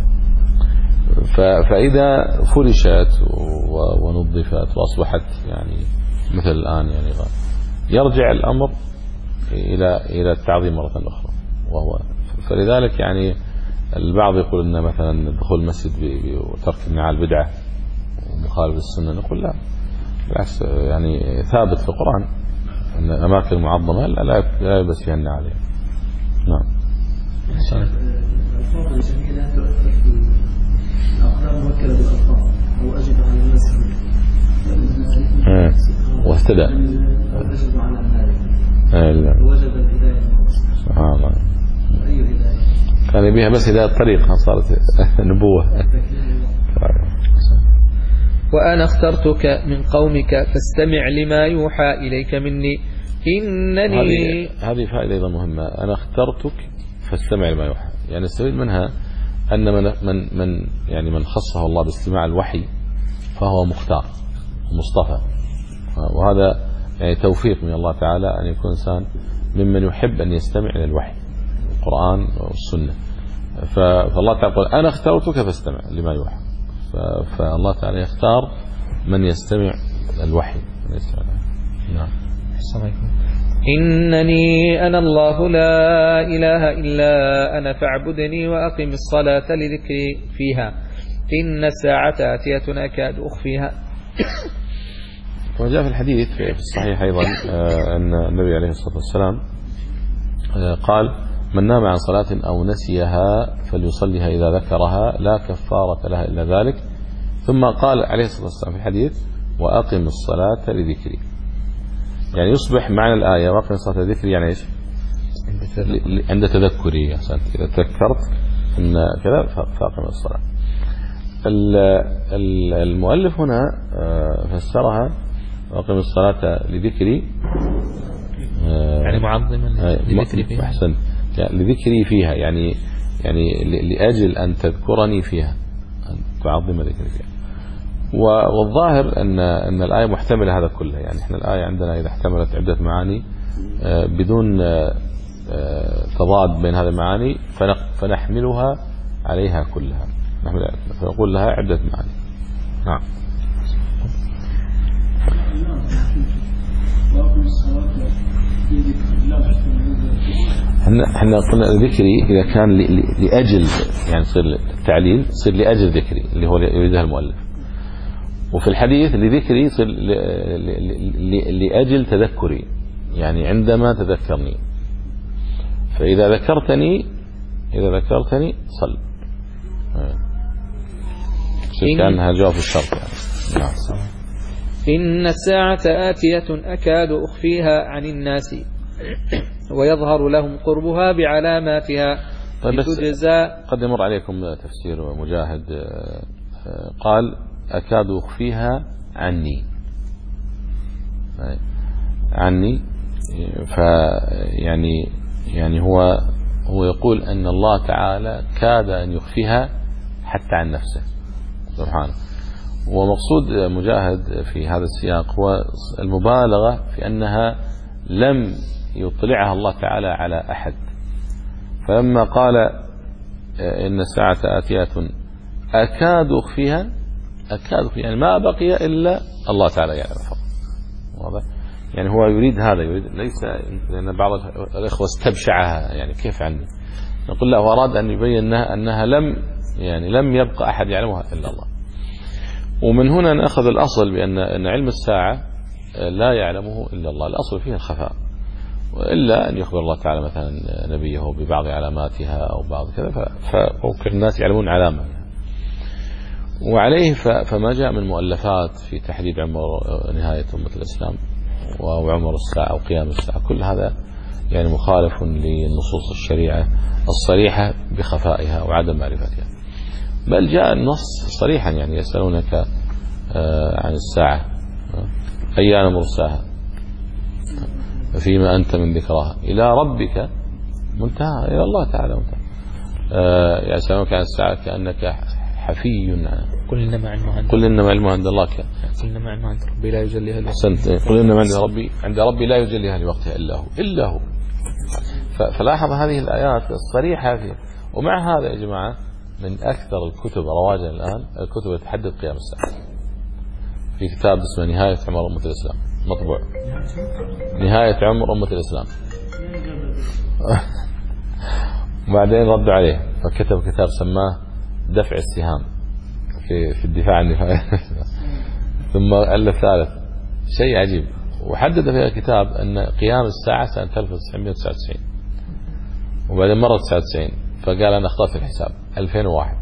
Speaker 2: فإذا فرشت ونظفت وأصبحت يعني مثل الآن يعني يرجع الأمر إلى إلى التعظيم مرة أخرى. وهو فلذلك يعني البعض يقول أن مثلا دخول المسجد وترك النعال بدعة ومخالف السنة، نقول لا، بالعكس، يعني ثابت في القرآن أن الأماكن المعظمة لا يلبس فيها النعال. نعم.
Speaker 4: الألفاظ الجميلة تؤثر في الأقلام موكلة بالألفاظ أو أجد على الناس
Speaker 2: واهتدى
Speaker 4: وجد على ذلك ووجد الهداية.
Speaker 2: سبحان الله.
Speaker 4: أي هداية؟
Speaker 2: كان يبيها بس هداية الطريق، صارت نبوة.
Speaker 3: وأنا اخترتك من قومك فاستمع لما يوحى إليك مني إنني.
Speaker 2: هذه هذه فائدة أيضا مهمة. أنا اخترتك فاستمع لما يوحى، يعني نستفيد منها أن من من من يعني من خصه الله باستماع الوحي فهو مختار مصطفى، وهذا يعني توفيق من الله تعالى أن يكون إنسان ممن يحب أن يستمع إلى الوحي القرآن والسنة. فالله تعالى يقول أنا اخترتك فاستمع لما يوحى، فالله تعالى يختار من يستمع الوحي. نعم.
Speaker 3: إنني أنا الله لا إله إلا أنا فاعبدني وأقم الصلاة لذكري فيها إن الساعة آتية أكاد أخفيها.
Speaker 2: وجاء في الحديث في الصحيح أيضا أن النبي عليه الصلاة والسلام قال من نام عن صلاة أو نسيها فليصليها إذا ذكرها لا كفارة لها إلا ذلك. ثم قال عليه الصلاة والسلام في الحديث وأقم الصلاة لذكري، يعني يصبح معنى الآية وأقم الصلاة لذكري يعني إيش؟ عند تذكري. إذا تذكرت أن كذا فأقم الصلاة. المؤلف هنا فسرها وأقم الصلاة لذكري
Speaker 3: يعني معظما لذكري فيها.
Speaker 2: أحسن، يعني لذكري فيها يعني يعني لأجل أن تذكرني فيها، أن تعظم ذكري فيها. والظاهر أن أن الآية محتملة هذا كله، يعني إحنا الآية عندنا إذا احتملت عدة معاني بدون تضاد بين هذه المعاني فنحملها عليها كلها، فنقول لها عدة معاني. نعم. احنا احنا قلنا ذكري اذا كان لاجل يعني يصير التعليل يصير لاجل ذكري اللي هو يريدها المؤلف، وفي الحديث لذكري يصير لاجل تذكري يعني عندما تذكرني، فاذا ذكرتني اذا ذكرتني صل. كانها جواب الشرط يعني. نعم.
Speaker 3: إن الساعة آتية أكاد أخفيها عن الناس ويظهر لهم قربها بعلاماتها.
Speaker 2: طيب
Speaker 3: لتجزى.
Speaker 2: قد يمر عليكم تفسير مجاهد قال أكاد أخفيها عني عني فيعني يعني هو هو يقول أن الله تعالى كاد أن يخفيها حتى عن نفسه سبحانه. ومقصود مجاهد في هذا السياق هو المبالغة في أنها لم يطلعها الله تعالى على أحد، فلما قال إن الساعة آتية أكاد أخفيها أكاد أخفيها يعني ما بقي إلا الله تعالى يعلم فقط. يعني هو يريد هذا، يريد ليس لأن بعض الإخوة استبشعها يعني كيف عني، نقول له هو أراد أن يبين أنها, أنها لم يعني لم يبقى أحد يعلمها إلا الله. ومن هنا نأخذ الأصل بأن أن علم الساعة لا يعلمه إلا الله، الأصل فيه الخفاء، وإلا أن يخبر الله تعالى مثلا نبيه ببعض علاماتها أو بعض كذا فممكن الناس يعلمون علامة. وعليه فما جاء من مؤلفات في تحديد عمر نهاية أمة الإسلام وعمر الساعة وقيام الساعة كل هذا يعني مخالف لنصوص الشريعة الصريحة بخفائها وعدم معرفتها. بل جاء النص صريحا، يعني يسألونك عن الساعة أيان مرساها فيما أنت من ذكرها إلى ربك منتهى، إلى الله تعالى منتهى. يسألونك عن الساعة كأنك حفي عنها،
Speaker 3: قل إنما علمها عند
Speaker 2: قل إنما علمها عند الله،
Speaker 3: قل إنما علمها عند ربي لا يجليها
Speaker 2: لوقتها، قل إنما عند ربي عند ربي لا يجليها لوقتها إلا هو إلا هو. فلاحظ هذه الآيات الصريحة فيه. ومع هذا يا جماعة من أكثر الكتب رواجا الآن الكتب التي تحدث قيام الساعة. في كتاب اسمه نهاية عمر أمة الإسلام مطبوع، نهاية عمر أمة الإسلام. وبعدين رد عليه فكتب كتاب سماه دفع السهام في في الدفاع عن دفاع. ثم ألف ثالث شيء عجيب، وحدد في الكتاب أن قيام الساعة سنة ألف وتسعمئة وتسعة وتسعين، وبعدين مرة تسعة وتسعين فقال أنا أخطأت في الحساب ألفين وواحد،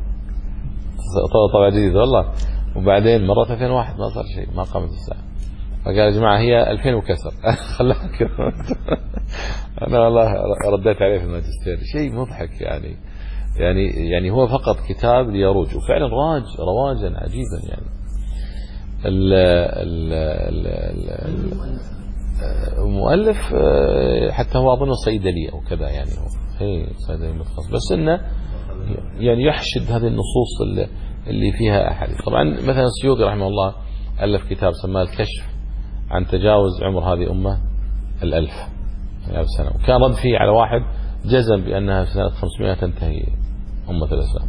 Speaker 2: طبعا جديد والله. وبعدين مرة ألفين وواحد ما صار شيء، ما قامت الساعة. فقال يا جماعة هي ألفين وكسر. خلاها كذا. أنا والله رديت عليه في الماجستير، شيء مضحك يعني. يعني يعني هو فقط كتاب ليروج، وفعلا راج رواجا عجيبا يعني. ال ال ال المؤلف حتى هو أظن صيدلي أو كذا يعني، هو هي صيدلي متخصص، بس إنه يعني يحشد هذه النصوص اللي, اللي فيها أحاديث. طبعا مثلا السيوطي رحمه الله ألف كتاب سماه الكشف عن تجاوز عمر هذه أمة الألف ألف سنة، وكان رد فيه على واحد جزم بأنها في سنة خمسمائة تنتهي أمة الإسلام.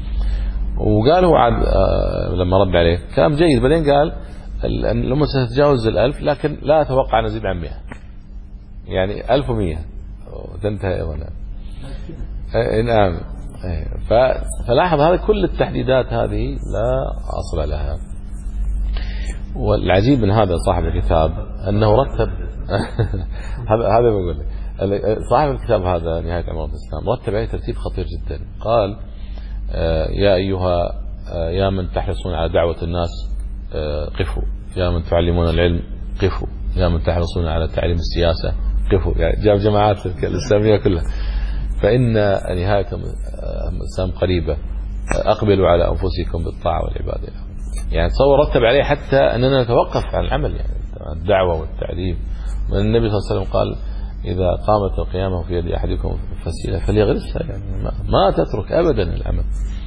Speaker 2: وقال هو عاد لما رد عليه كلام جيد، بعدين قال الأمة ستتجاوز الألف لكن لا أتوقع نزيد عن مئة، يعني ألف ومئة تنتهي هنا. نعم. فلاحظ هذا كل التحديدات هذه لا أصل لها. والعجيب من هذا صاحب الكتاب أنه رتب هذا هذا بقول لك صاحب الكتاب هذا نهاية عمر الإسلام رتب عليه ترتيب خطير جدا. قال يا أيها يا من تحرصون على دعوة الناس قفوا، يا من تعلمون العلم قفوا، يا من تحرصون على تعليم السياسة قفوا، يعني جاب جماعات الإسلامية كلها. فإن نهاية الإسلام قريبة، أقبلوا على أنفسكم بالطاعة والعبادة. يعني تصور رتب عليه حتى أننا نتوقف عن العمل، يعني الدعوة والتعليم. والنبي صلى الله عليه وسلم قال إذا قامت القيامة في يد أحدكم فسيلة فليغرسها، يعني ما تترك أبدا العمل.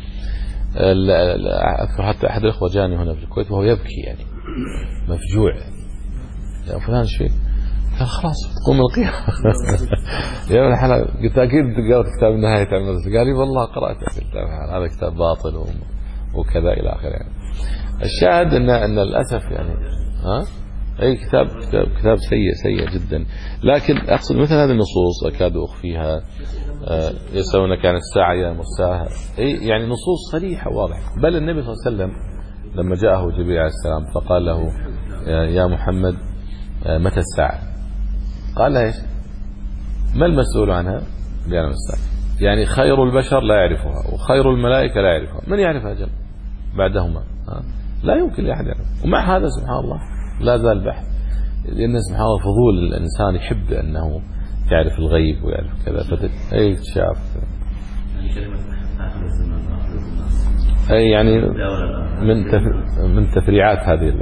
Speaker 2: أذكر حتى أحد الأخوة جاني هنا في الكويت وهو يبكي يعني مفجوع، يا فلان شيء، قال خلاص تقوم القيامة. يا ابن الحلال قلت أكيد قرأت كتاب نهاية عمر. قال لي والله قرأت كتاب هذا كتاب باطل وكذا إلى آخره. يعني الشاهد أن أن للأسف يعني ها أي كتاب كتاب كتاب سيء سيء جدا. لكن أقصد مثل هذه النصوص أكاد أخفيها. آه يسألونك عن الساعة يا مرساها، أي يعني نصوص صريحة واضحة. بل النبي صلى الله عليه وسلم لما جاءه جبريل عليه السلام فقال له يا محمد آه متى الساعة؟ قال له ايش؟ ما المسؤول عنها بيعلم الساعة. يعني خير البشر لا يعرفها وخير الملائكة لا يعرفها، من يعرفها جل بعدهما؟ ها؟ لا يمكن لأحد يعرف. ومع هذا سبحان الله لا زال بحث، لأن سبحان الله فضول الإنسان يحب أنه يعرف الغيب ويعرف كذا. فتك أي شاف أي يعني من تف... من تفريعات هذه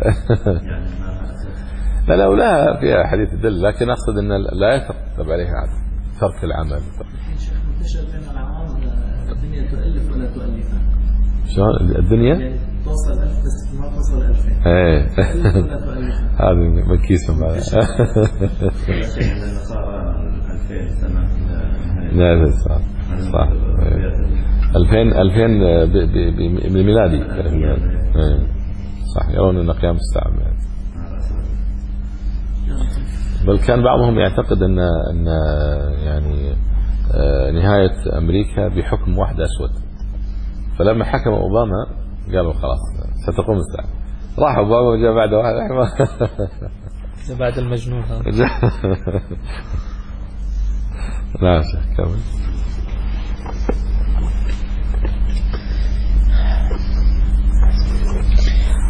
Speaker 2: لا لا ولها فيها حديث دل، لكن أقصد أن لا يترتب عليها ترك العمل.
Speaker 4: انتشر بين العوام الدنيا تؤلف ولا تؤلف.
Speaker 2: شلون الدنيا؟
Speaker 4: يعني توصل ألف بس ما توصل ألفين.
Speaker 2: إيه هذه مكيسة معها. لا لا صح صح. ألفين ألفين بالميلادي. صح يرون أن قيام الساعة. بل كان بعضهم يعتقد أن أن يعني نهاية أمريكا بحكم واحد أسود. فلما حكم أوباما قالوا خلاص ستقوم الساعة. راح أوباما وجاء بعد واحد
Speaker 3: بعد المجنون هذا.
Speaker 2: لا شيخ كمل.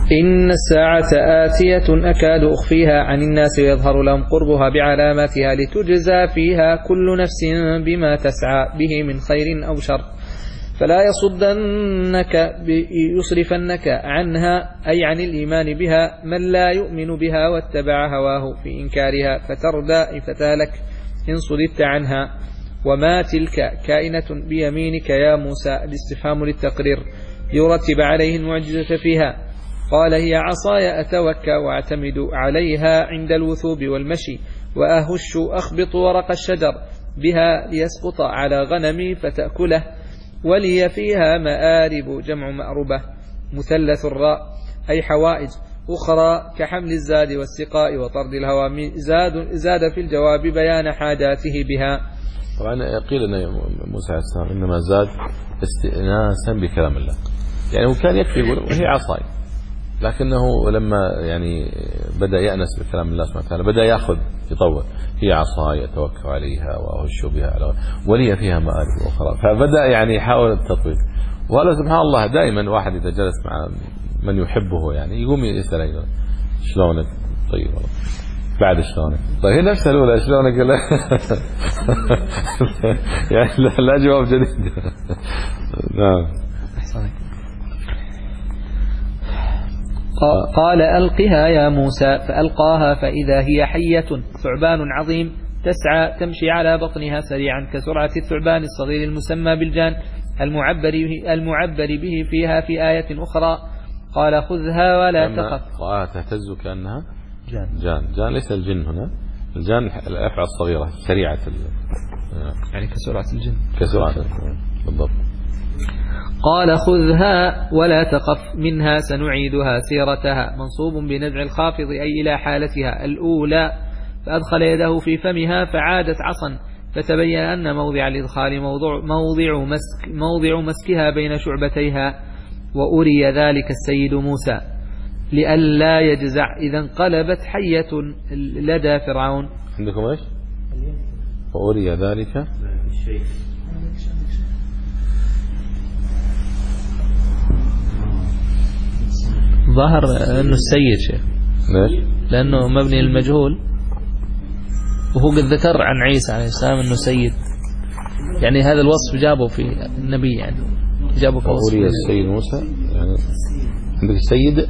Speaker 3: إن الساعة آتية أكاد أخفيها عن الناس ويظهر لهم قربها بعلاماتها لتجزى فيها كل نفس بما تسعى به من خير أو شر فلا يصدنك يصرفنك عنها أي عن الإيمان بها من لا يؤمن بها واتبع هواه في إنكارها فتردى فتالك إن صددت عنها. وما تلك كائنة بيمينك يا موسى الاستفهام للتقرير يرتب عليه المعجزة فيها. قال هي عصاي أتوكى واعتمد عليها عند الوثوب والمشي وأهش أخبط ورق الشجر بها ليسقط على غنمي فتأكله ولي فيها مآرب جمع مأربة مثلث الراء أي حوائج أخرى كحمل الزاد والسقاء وطرد الهوام زاد, زاد في الجواب بيان حاجاته بها.
Speaker 2: طبعا قيل أن موسى عليه السلام إنما زاد استئناسا بكلام الله يعني هو كان يكفي يقول وهي عصاي لكنه لما يعني بدأ يأنس بكلام الله سبحانه وتعالى بدأ يأخذ يطور هي عصاي أتوكل عليها وأهش بها على ولي فيها مآرب أخرى فبدأ يعني يحاول التطوير. وهذا سبحان الله دائما واحد إذا جلس مع من يحبه يعني يقوم يسأل شلونك طيب بعد شلونك طيب هي نفسها الأولى شلونك لا يعني لا جواب جديد. نعم.
Speaker 3: قال ألقها يا موسى فألقاها فإذا هي حية ثعبان عظيم تسعى تمشي على بطنها سريعا كسرعة الثعبان الصغير المسمى بالجان المعبر به, المعبر به فيها في آية أخرى. قال خذها ولا تخف.
Speaker 2: آه تهتز كأنها
Speaker 3: جان.
Speaker 2: جان جان ليس الجن هنا الجان الأفعى الصغيرة سريعة
Speaker 3: يعني كسرعة الجن
Speaker 2: كسرعة بالضبط.
Speaker 3: قال خذها ولا تخف منها سنعيدها سيرتها منصوب بنزع الخافض أي إلى حالتها الأولى فأدخل يده في فمها فعادت عصا فتبين أن موضع الإدخال موضع, موضع, مسك موضع مسكها بين شعبتيها. وأري ذلك السيد موسى لئلا يجزع إذا انقلبت حية لدى فرعون.
Speaker 2: عندكم ايش؟ وأري ذلك
Speaker 3: ظهر أنه السيد شيء
Speaker 2: ليش؟
Speaker 3: لأنه مبني المجهول وهو قد ذكر عن عيسى عليه السلام أنه سيد يعني هذا الوصف جابه في النبي يعني جابه كوصف.
Speaker 2: وأري السيد موسى يعني عندك السيد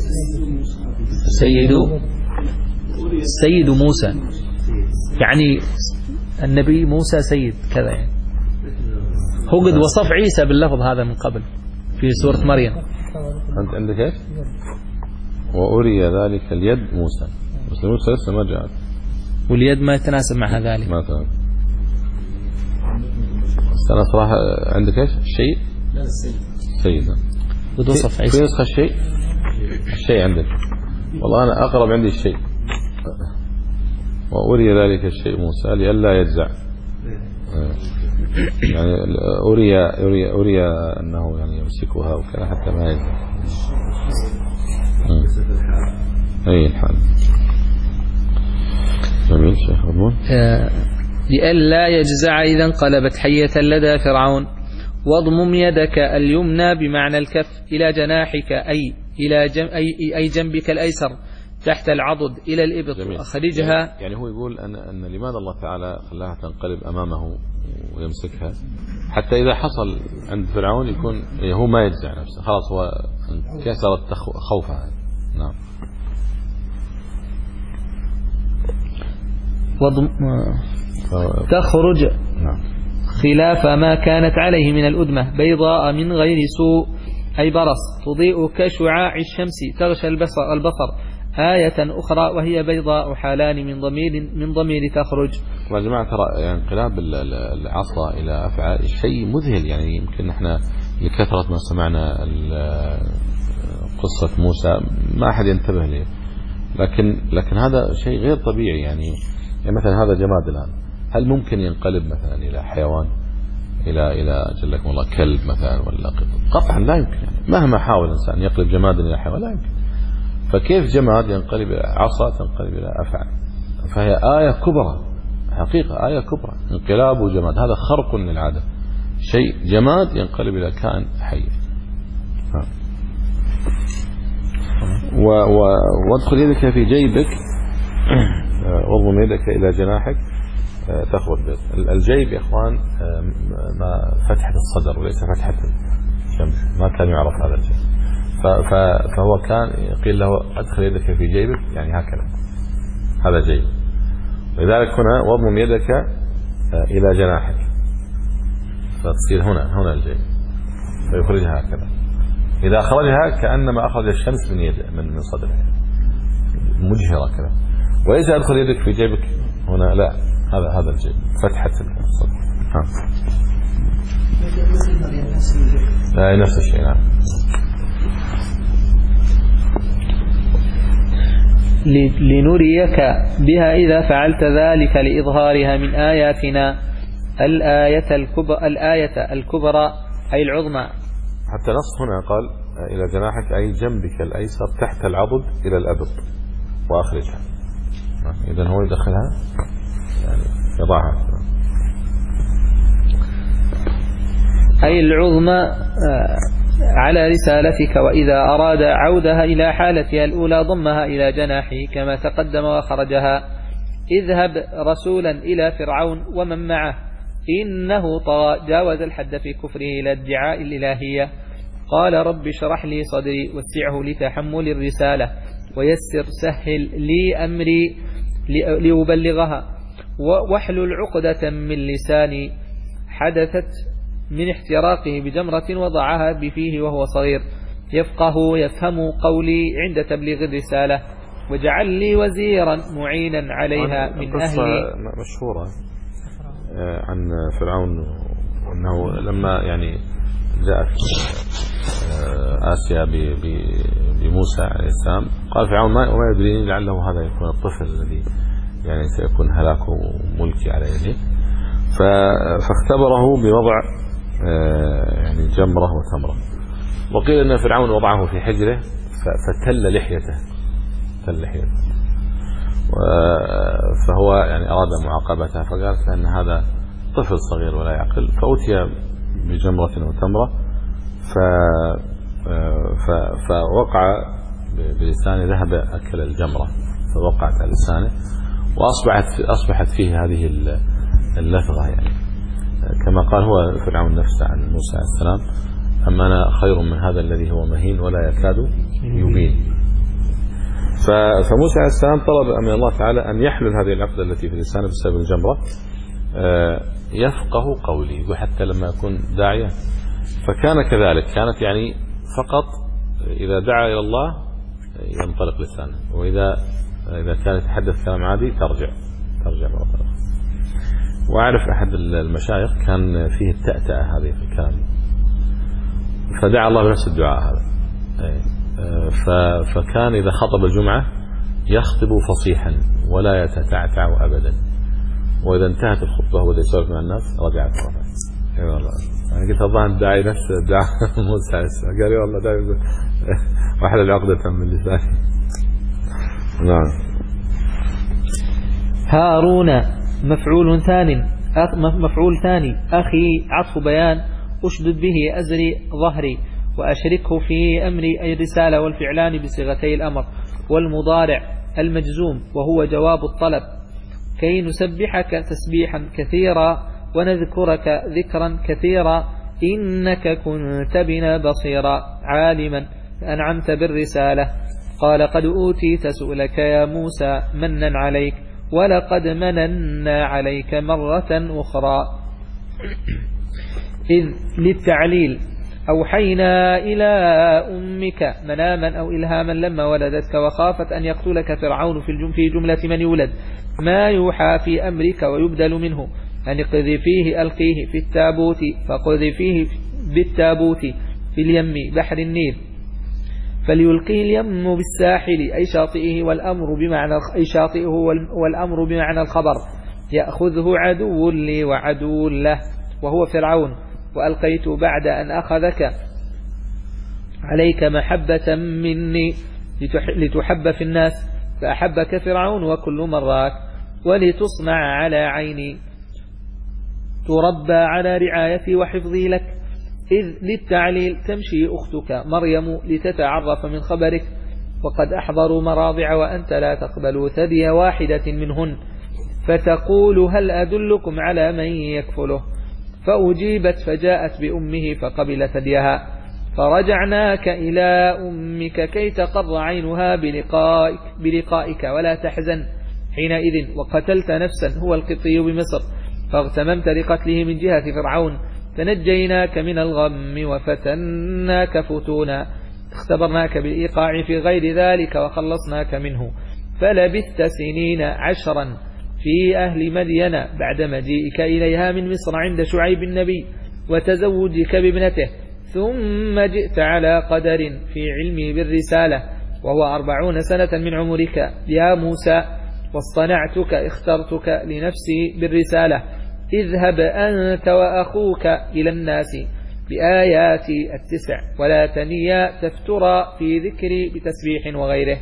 Speaker 3: سيد سيد موسى يعني النبي موسى سيد كذا يعني هو قد وصف عيسى باللفظ هذا من قبل في سورة مريم.
Speaker 2: أنت عندك إيش؟ وأري ذلك اليد موسى بس موسى لسه ما جاءت
Speaker 3: واليد ما يتناسب مع ذلك
Speaker 2: ما تناسب. بس أنا صراحة عندك إيش؟ الشيء
Speaker 6: لا السيد
Speaker 2: سيد
Speaker 3: قد وصف عيسى
Speaker 2: في نسخة الشيء الشيء عندك والله أنا أقرب عندي الشيء وأري ذلك الشيء موسى لئلا يجزع يعني أري أري أري أنه يعني يمسكها وكذا حتى ما يجزع. أي الحال. جميل شيخ رمون.
Speaker 3: لئلا يجزع إذا انقلبت حية لدى فرعون. واضمم يدك اليمنى بمعنى الكف إلى جناحك أي إلى جم أي, أي جنبك الأيسر تحت العضد إلى الإبط أخرجها.
Speaker 2: يعني هو يقول أن أن لماذا الله تعالى خلاها تنقلب أمامه ويمسكها حتى إذا حصل عند فرعون يكون هو ما يجزع نفسه خلاص هو كسرت خوفها. نعم.
Speaker 3: وضم تخرج
Speaker 2: نعم.
Speaker 3: خلاف ما كانت عليه من الأدمة بيضاء من غير سوء أي برص تضيء كشعاع الشمس تغشى البصر, البصر آية أخرى وهي بيضاء حالان من ضمير من ضمير تخرج.
Speaker 2: يا جماعة ترى يعني انقلاب العصا إلى أفعال شيء مذهل يعني يمكن احنا لكثرة ما سمعنا قصة موسى ما أحد ينتبه له لكن لكن هذا شيء غير طبيعي يعني يعني مثلا هذا جماد الآن هل ممكن ينقلب مثلا إلى حيوان إلى إلى جلكم الله كلب مثلا ولا قط؟ قطعا لا يمكن يعني مهما حاول الإنسان يقلب جمادا إلى حيوان لا يمكن. فكيف جماد ينقلب إلى عصا تنقلب إلى أفعال؟ فهي آية كبرى حقيقة آية كبرى انقلاب جماد هذا خرق للعادة شيء جماد ينقلب إلى كائن حي. وادخل يدك في جيبك واضم يدك إلى جناحك تخرج بيض. الجيب يا إخوان ما فتحة الصدر وليس فتحة الشمس، ما كان يعرف هذا الجيب، فهو كان قيل له أدخل يدك في جيبك، يعني هكذا هذا جيب. لذلك هنا واضم يدك إلى جناحك فتصير هنا هنا الجيب فيخرجها هكذا. إذا أخرجها كأنما أخرج الشمس من يد من من صدره مجهرة كذا، وليس أدخل يدك في جيبك هنا، لا هذا هذا الجيب فتحة الصدر. ها لا نفس الشيء. نعم.
Speaker 3: لنريك بها إذا فعلت ذلك لإظهارها من آياتنا الآية الكبرى, الآية الكبرى أي العظمى.
Speaker 2: حتى نص هنا قال إلى جناحك أي جنبك الأيسر تحت العضد إلى الأبط وأخرجها. إذن هو يدخلها يعني يضعها
Speaker 3: أي العظمى على رسالتك، وإذا أراد عودها إلى حالتها الأولى ضمها إلى جناحه كما تقدم وخرجها. اذهب رسولا إلى فرعون ومن معه إنه طغى جاوز الحد في كفره إلى ادعاء الإلهية. قال رب اشرح لي صدري وسعه لتحمل الرسالة ويسر سهل لي أمري لأبلغها واحلل عقدة من لساني. حدثت من احتراقه بجمرة وضعها بفيه وهو صغير يفقه يفهم قولي عند تبليغ الرسالة واجعل لي وزيرا معينا عليها من أهلي.
Speaker 2: مشهورة عن فرعون أنه لما يعني جاءت آسيا بموسى عليه السلام قال فرعون ما يدري لعله هذا يكون الطفل الذي يعني سيكون هلاكه ملكي على يده، فاختبره بوضع يعني جمرة وتمرة. وقيل أن فرعون وضعه في حجره فتل لحيته تل لحيته فهو يعني أراد معاقبته، فقالت أن هذا طفل صغير ولا يعقل، فأتي بجمرة وتمرة فوقع بلسانه ذهب أكل الجمرة فوقعت على لسانه وأصبحت أصبحت فيه هذه اللثغة، يعني كما قال هو فرعون نفسه عن موسى عليه السلام أما أنا خير من هذا الذي هو مهين ولا يكاد يبين. فموسى عليه السلام طلب من الله تعالى أن يحلل هذه العقدة التي في لسانه بسبب الجمرة يفقه قولي، وحتى لما يكون داعية فكان كذلك، كانت يعني فقط إذا دعا إلى الله ينطلق لسانه، وإذا إذا كان يتحدث كلام عادي ترجع ترجع مرة أخرى. وأعرف أحد المشايخ كان فيه التأتأة هذه في الكلام، فدعا الله بنفس الدعاء هذا، فكان إذا خطب الجمعة يخطب فصيحا ولا يتتعتع أبدا، وإذا انتهت الخطبة وإذا يسولف مع الناس رجعت مرة. اي والله أنا قلت الظاهر الداعي نفس الدعاء موسى قال لي والله داعي واحد العقدة من لساني. نعم.
Speaker 3: هارون مفعول ثاني مفعول ثاني أخي عطف بيان أشدد به أزري ظهري وأشركه في أمري أي الرسالة، والفعلان بصيغتي الأمر، والمضارع المجزوم وهو جواب الطلب كي نسبحك تسبيحا كثيرا ونذكرك ذكرا كثيرا إنك كنت بنا بصيرا عالما أنعمت بالرسالة. قال قد أوتيت سؤلك يا موسى منا عليك ولقد مننا عليك مرة أخرى. إذ للتعليل أوحينا إلى أمك مناما أو إلهاما لما ولدتك وخافت أن يقتلك فرعون في جملة من يولد ما يوحى في أمرك ويبدل منه أن اقذفيه ألقيه في التابوت فقذفيه بالتابوت في اليم بحر النيل فليلقيه اليم بالساحل أي شاطئه والأمر بمعنى أي شاطئه والأمر بمعنى الخبر يأخذه عدو لي وعدو له وهو فرعون. وألقيت بعد أن أخذك عليك محبة مني لتحب في الناس فأحبك فرعون وكل مراك ولتصنع على عيني تربى على رعايتي وحفظي لك. إذ للتعليل تمشي أختك مريم لتتعرف من خبرك وقد أحضروا مراضع وأنت لا تقبل ثدي واحدة منهن، فتقول هل أدلكم على من يكفله؟ فأجيبت فجاءت بأمه فقبل ثديها، فرجعناك إلى أمك كي تقر عينها بلقائك, بلقائك ولا تحزن حينئذ، وقتلت نفسا هو القبطي بمصر، فاغتممت لقتله من جهة فرعون، فنجيناك من الغم وفتناك فتونا، اختبرناك بالإيقاع في غير ذلك وخلصناك منه، فلبثت سنين عشرا في أهل مدين بعد مجيئك إليها من مصر عند شعيب النبي وتزوجك بابنته، ثم جئت على قدر في علمي بالرسالة وهو أربعون سنة من عمرك يا موسى، واصطنعتك اخترتك لنفسي بالرسالة، اذهب أنت وأخوك إلى الناس بآياتي التسع ولا تنيا تفترى في ذكري بتسبيح وغيره،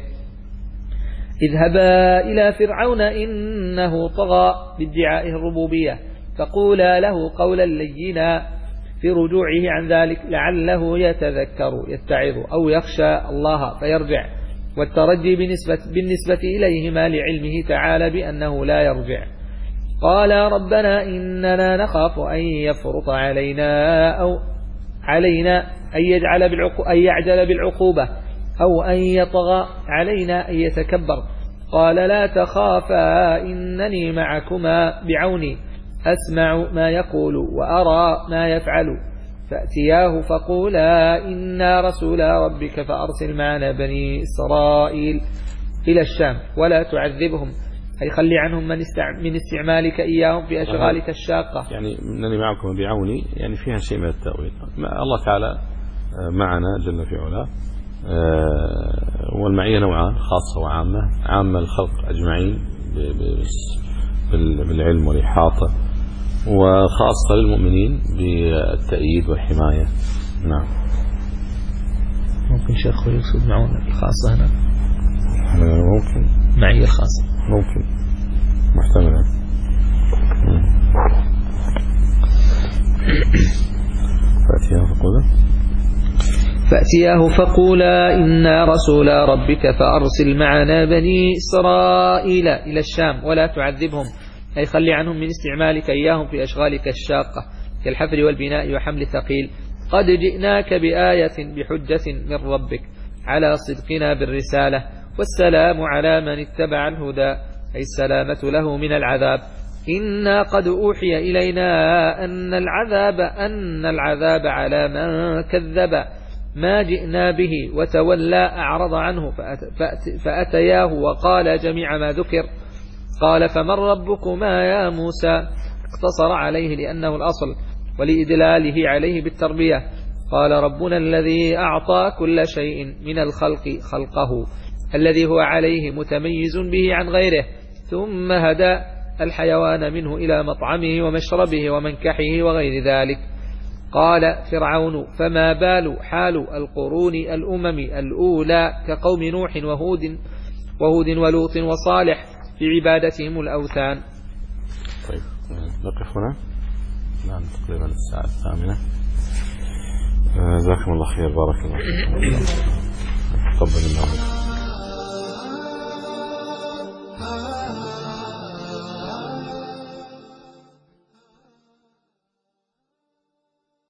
Speaker 3: اذهبا إلى فرعون إنه طغى بادعاء الربوبية، فقولا له قولا لينا في رجوعه عن ذلك لعله يتذكر يتعظ أو يخشى الله فيرجع، والترجي بالنسبة, بالنسبة إليهما لعلمه تعالى بأنه لا يرجع. قال ربنا إننا نخاف أن يفرط علينا أو علينا أن يجعل بالعقو أن يعجل بالعقوبة أو أن يطغى علينا أن يتكبر. قال لا تخافا إنني معكما بعوني أسمع ما يقول وأرى ما يفعل، فأتياه فقولا إنا رسول ربك فأرسل معنا بني إسرائيل إلى الشام ولا تعذبهم، أي خلي عنهم من, من استعمالك إياهم في أشغالك الشاقة.
Speaker 2: يعني إنني معكم بعوني يعني فيها شيء من التأويل. الله تعالى معنا جل في علاه، والمعية نوعان خاصة وعامة. عامة الخلق أجمعين بالعلم والإحاطة، وخاصة للمؤمنين بالتأييد والحماية. نعم.
Speaker 3: ممكن شيخ يقصد معونة الخاصة هنا؟
Speaker 2: ممكن
Speaker 3: معية الخاصة
Speaker 2: ممكن محتملة. فأتياه فقولا
Speaker 3: فأتياه فقولا إنا رسول ربك فأرسل معنا بني إسرائيل إلى الشام ولا تعذبهم، أي خلي عنهم من استعمالك إياهم في أشغالك الشاقة كالحفر والبناء وحمل الثقيل. قد جئناك بآية بحجة من ربك على صدقنا بالرسالة، والسلام على من اتبع الهدى، أي السلامة له من العذاب. إنا قد أوحي إلينا أن العذاب أن العذاب على من كذب ما جئنا به وتولى أعرض عنه، فأتياه وقال جميع ما ذكر. قال فمن ربكما يا موسى؟ اقتصر عليه لأنه الأصل ولإدلاله عليه بالتربية. قال ربنا الذي أعطى كل شيء من الخلق خلقه الذي هو عليه متميز به عن غيره، ثم هدى الحيوان منه إلى مطعمه ومشربه ومنكحه وغير ذلك. قال فرعون فما بال حال القرون الأمم الأولى كقوم نوح وهود وهود ولوط وصالح في عبادتهم الأوثان.
Speaker 2: طيب نقف هنا الآن تقريبا الساعة الثامنة. جزاكم الله خير، بارك الله فيكم، تقبل الله.